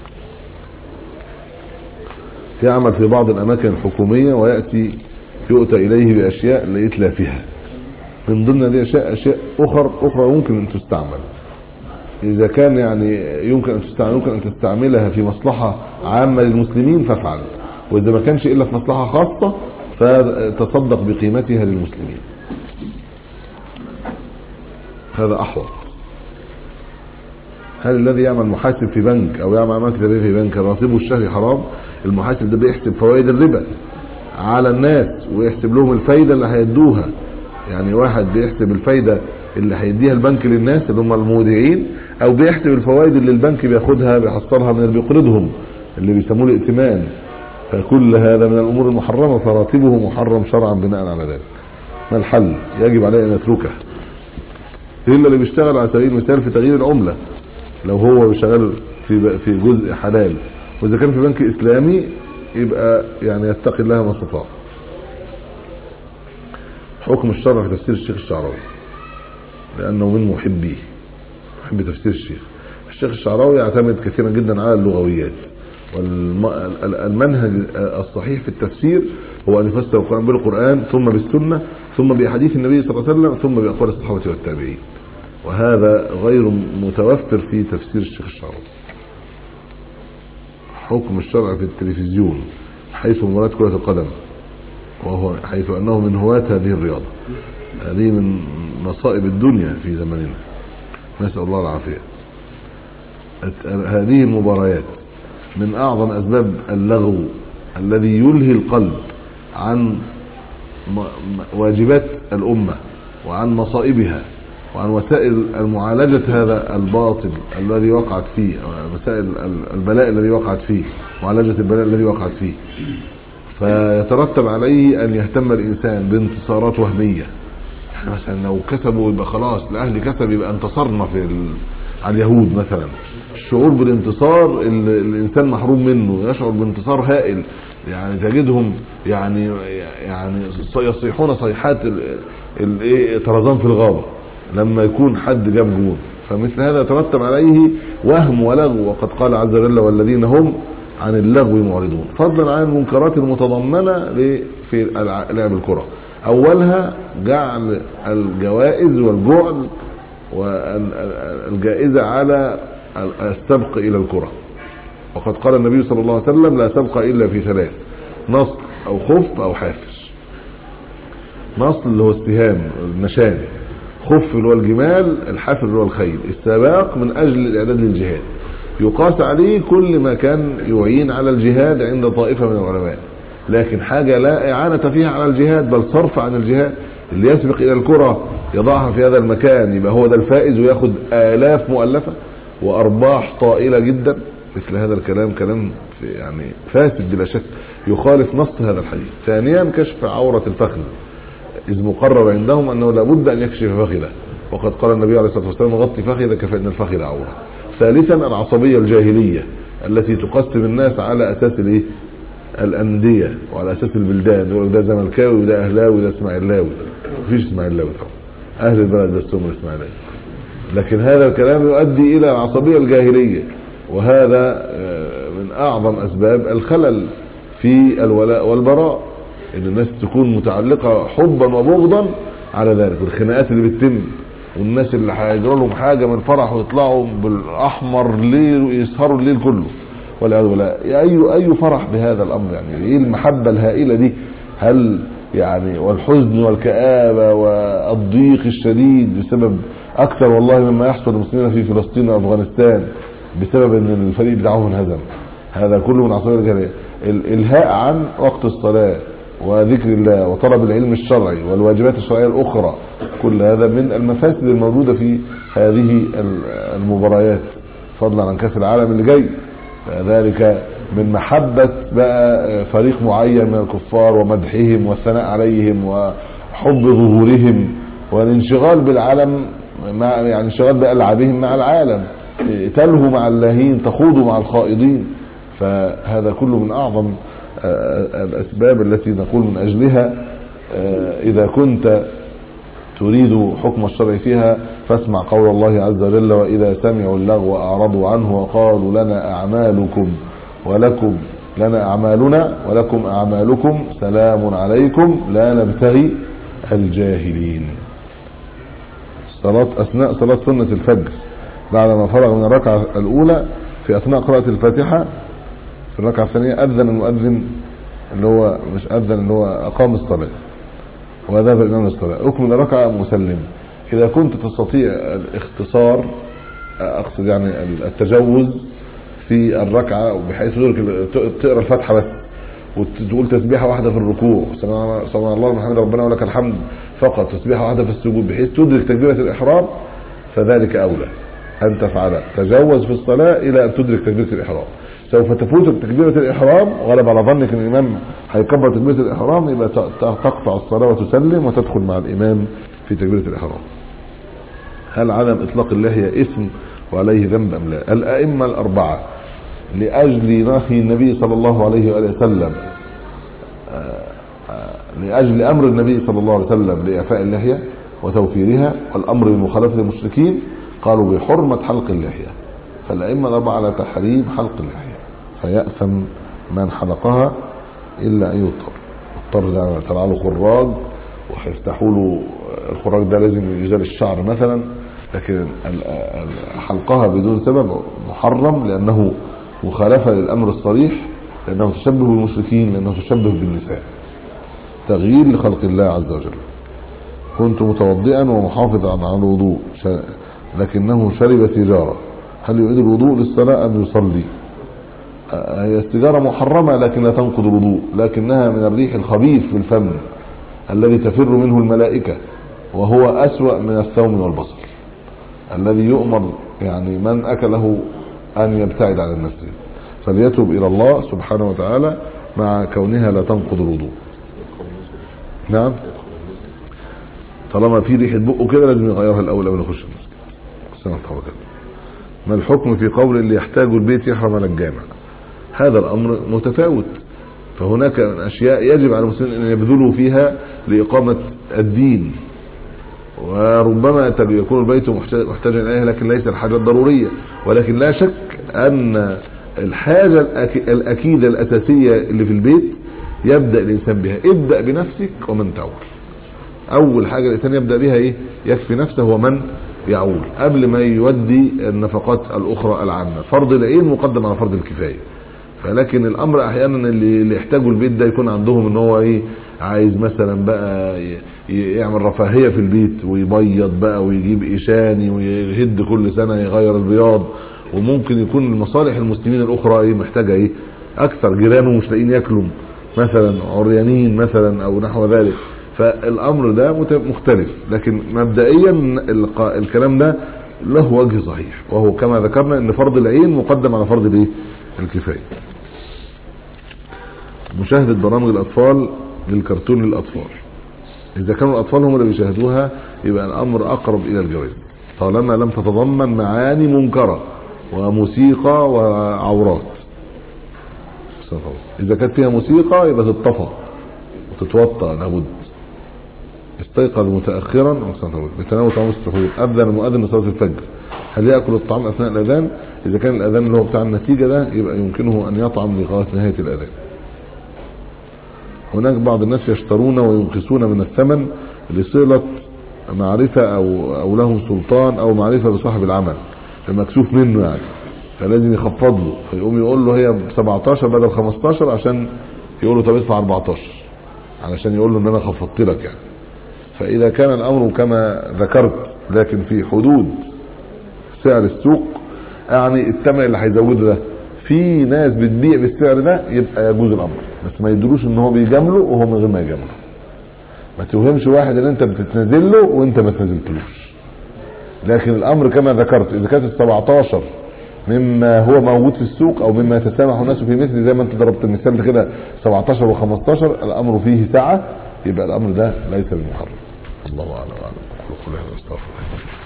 يعمل في بعض الأماكن الحكومية ويأتي يؤتى إليه بأشياء لإتلافها، من ضمن هذه أشياء أشياء أخرى أخرى ممكن أن تستعمل. إذا كان يعني يمكن أن تستعمل يمكن أن تستعملها في مصلحة عامة للمسلمين فافعل، وإذا ما كانش إلا في مصلحة خاصة فتصدق بقيمتها للمسلمين، هذا أحوط. هل الذي يعمل محاسب في بنك او يعمل عمل كتابية في بنك راتبه الشهري حرام؟ المحاسب ده بيحسب فوائد الربا على الناس ويحسب لهم الفايدة اللي هيدوها. يعني واحد بيحسب الفايدة اللي هيديها البنك للناس اللي هم المودعين، او بيحسب الفوائد اللي البنك بياخدها بيحصلها من اللي بيقرضهم اللي بيسموه الائتمان. فكل هذا من الامور المحرمة، فراتبه محرم شرعا بناء على ذلك. ما الحل؟ يجب عليه ان يتركه، الا اللي بيشتغل على سبيل المثال في تغيير العملة، لو هو بيشتغل في في جزء حلال، واذا كان في بنك اسلامي يبقى يعني يتقي الله ما استطاع. حكم الشرع في تفسير الشيخ الشعراوي، لانه من محبيه، محب تفسير الشيخ. الشيخ الشعراوي يعتمد كثيرا جدا على اللغويات، والمنهج الصحيح في التفسير هو ان يفسر القرآن بالقرآن ثم بالسنة ثم بأحاديث النبي صلى الله عليه وسلم ثم بأقوال الصحابة والتابعين، وهذا غير متوفر في تفسير الشيخ الشعراوي. حكم الشرع في التلفزيون حيث مباراة كرة القدم، وهو حيث أنه من هواة هذه الرياضة. هذه من مصائب الدنيا في زمننا، نسأل الله العافية. هذه المباريات من أعظم أسباب اللغو الذي يلهي القلب عن واجبات الأمة وعن مصائبها وعن وسائل المعالجة هذا الباطل الذي وقعت فيه، وسائل البلاء الذي وقعت فيه، معالجة البلاء الذي وقعت فيه. فيترتب عليه أن يهتم الإنسان بانتصارات وهمية. مثلا لو كسبوا يبقى خلاص، الأهلي كسب يبقى انتصرنا في ال... على اليهود مثلا. الشعور بالانتصار اللي الإنسان محروم منه، يشعر بانتصار هائل. يعني تجدهم يعني يعني يصيحون صيحات طرزان في الغابة لما يكون حد جاب جول. فمثل هذا يترتب عليه وهم ولغو، وقد قال عز وجل والذين هم عن اللغو معرضون، فضلا عن المنكرات المتضمنة في لعب الكرة. أولها جعل الجوائز والجعل والجائزة على السبق إلى الكرة، وقد قال النبي صلى الله عليه وسلم لا سبق إلا في ثلاث: نصر أو خف أو حافر. نصر اللي هو السهام النشان، خف اللي هو الجمال، الحافر اللي هو الخيل. السباق من أجل الإعداد للجهاد، يقاس عليه كل ما كان يعين على الجهاد عند طائفة من العلماء، لكن حاجة لا إعانة فيها على الجهاد بل صرف عن الجهاد. اللي يسبق إلى الكرة يضعها في هذا المكان يبقى هو ده الفائز وياخد آلاف مؤلفة وأرباح طائلة جدا. مثل هذا الكلام كلام يعني فاسد بلا شك، يخالف نص هذا الحديث. ثانيا كشف عورة الفخذ، إذ مقرر عندهم أنه لابد أن يكشف فخذه، وقد قال النبي عليه الصلاة والسلام غطي فخذك فإن الفخذ عورة. ثالثا العصبية الجاهلية التي تقسم الناس على أساس الايه الأندية وعلى أساس البلدان، يقول ده زملكاوي وده أهلاوي وده إسماعيلاوي. مفيش إسماعيلاوي طبعا، أهل البلد ده السمر إسماعيلاوي، لكن هذا الكلام يؤدي إلى العصبية الجاهلية، وهذا من أعظم أسباب الخلل في الولاء والبراء، إن الناس تكون متعلقة حبا وبغضا على ذلك. والخناقات اللي بتتم، والناس اللي هيجروا لهم حاجة من فرح ويطلعوا بالأحمر الليل ويسهروا الليل كله والعياذ بالله. أي أي فرح بهذا الأمر؟ يعني إيه المحبة الهائلة دي؟ هل يعني والحزن والكآبة والضيق الشديد بسبب أكثر والله مما يحصل للمسلمين في فلسطين وأفغانستان بسبب أن الفريق بتاعهم انهزم. هذا كله من عصبية الجاهلية. الإلهاء عن وقت الصلاة وذكر الله وطلب العلم الشرعي والواجبات الشرعية الأخرى، كل هذا من المفاسد الموجودة في هذه المباريات، فضلا عن كأس العالم اللي جاي. ذلك من محبة بقى فريق معين من الكفار ومدحهم والثناء عليهم وحب ظهورهم والانشغال بالعالم، مع يعني انشغال بألعابهم مع العالم، تلهوا مع اللاهين تخوضوا مع الخائضين. فهذا كله من أعظم الأسباب التي نقول من أجلها إذا كنت تريد حكم الشرع فيها فاسمع قول الله عز وجل وإذا سمعوا اللغو أعرضوا عنه وقالوا لنا أعمالكم ولكم لنا أعمالنا ولكم أعمالكم سلام عليكم لا نبتغي الجاهلين. صلاة أثناء صلاة سنة الفجر بعدما فرغ من الركعة الأولى في أثناء قراءة الفاتحة في الركعة الثانية أذن المؤذن اللي هو مش أذن اللي هو أقام الصلاة وذهب الإمام للصلاة، أكمل الركعة مسلم. إذا كنت تستطيع الاختصار اقصد يعني التجوز في الركعه بحيث تقرا الفاتحه بس وتقول تسبيحه واحده في الركوع سبحان الله وبحمده ربنا ولك الحمد فقط، تسبيحه واحده في السجود بحيث تدرك تكبيره الاحرام، فذلك اولى ان تفعل. تجوز في الصلاه الى ان تدرك تكبيره الاحرام. سوف تفوتك تكبيره الاحرام غلب على ظنك ان الامام هيكبر تكبيره الاحرام، يبقى تقطع الصلاه وتسلم وتدخل مع الامام في تكبيره الاحرام. هل عدم اطلاق اللحيه اثم وعليه ذنب ام لا؟ الائمه الاربعه لاجل نهي النبي صلى الله عليه واله وسلم لاجل امر النبي صلى الله عليه وسلم لاعفاء اللحيه وتوفيرها والامر بمخالفه المشركين قالوا بحرمه حلق اللحيه، فالائمه الاربعه على تحريم حلق اللحيه، فيأثم من حلقها الا ان يضطر. اضطر ده طلع له خراج وهيفتحوا له الخراج ده لازم يزال الشعر مثلا، لكن حلقها بدون سبب محرم لانه مخالفه للامر الصريح، لانه تشبه بالمشركين، لانه تشبه بالنساء، تغيير لخلق الله عز وجل. كنت متوضئا ومحافظا على الوضوء لكنه شرب سيجاره، هل يعيد الوضوء للصلاه ام يصلي؟ هي السيجاره محرمه لكن لا تنقض الوضوء، لكنها من الريح الخبيث في الفم الذي تفر منه الملائكه، وهو اسوأ من الثوم والبصل الذي يؤمر يعني من اكله ان يبتعد عن المسجد، فليتوب الى الله سبحانه وتعالى مع كونها لا تنقض الوضوء. نعم، طالما في ريحه بقه كده لازم يغيرها الاول قبل ما يخش المسجد. السلام عليكم. ما الحكم في قول اللي يحتاج البيت يحرم على الجامع؟ هذا الامر متفاوت، فهناك اشياء يجب على المسلمين ان يبذلوا فيها لاقامه الدين، وربما يكون البيت محتاجا اليه لكن ليس الحاجه الضروريه، ولكن لا شك ان الحاجه الاكيده الاساسيه اللي في البيت يبدا الانسان بها. ابدا بنفسك ومن تعول. اول حاجه الانسان يبدا بها ايه؟ يكفي نفسه ومن يعول قبل ما يودي النفقات الاخرى العامه. فرض العين مقدم على فرض الكفايه، فلكن الامر احيانا اللي يحتاجوا البيت ده يكون عندهم ان هو ايه، عايز مثلا بقى يعمل رفاهيه في البيت ويبيض بقى ويجيب ايشاني ويهد كل سنه يغير البياض، وممكن يكون المصالح المسلمين الاخرى ايه محتاجه ايه اكثر، جيرانه مش لاقيين ياكلوا مثلا، عريانين مثلا او نحو ذلك، فالامر ده مختلف. لكن مبدئيا الكلام ده له وجه صحيح، وهو كما ذكرنا ان فرض العين مقدم على فرض الايه الكفايه. مشاهده برامج الاطفال للكرتون للاطفال، اذا كانوا الاطفال هم اللي بيشاهدوها يبقى الامر اقرب الى الجواز طالما لم تتضمن معاني منكره وموسيقى وعورات. اذا كانت فيها موسيقى يبقى تتطفى وتتوطى لابد. استيقظ متاخرا بتناول طعام السحور، اذن المؤذن لصلاه الفجر، هل ياكل الطعام اثناء الاذان؟ اذا كان الاذان اللي هو بتاع النتيجه ده يبقى يمكنه ان يطعم لغايه نهايه الاذان. هناك بعض الناس يشترون وينقصون من الثمن لصله معرفه او او لهم سلطان او معرفه بصاحب العمل، المكسوف منه يعني، فلازم يخفض له، فيقوم يقول له هي ب سبعتاشر بدل خمستاشر عشان يقول له طب ادفع اربعتاشر علشان يقول له ان انا خفضت لك يعني. فاذا كان الامر كما ذكرت لكن في حدود سعر السوق، يعني الثمن اللي هيزوده ده في ناس بتبيع بالسعر ده يبقى يجوز الامر، بس ما يدروش ان هو بيجامله وهو من غير ما يجامله. ما توهمش واحد ان انت بتتنازل له وانت ما تنازلتلوش. لكن الامر كما ذكرت اذا كانت ال سبعتاشر مما هو موجود في السوق او مما يتسامح الناس في مثل زي ما انت ضربت المثال كده سبعتاشر وخمستاشر، الامر فيه سعه، يبقى الامر ده ليس بالمحرم. الله اعلم. اعلم.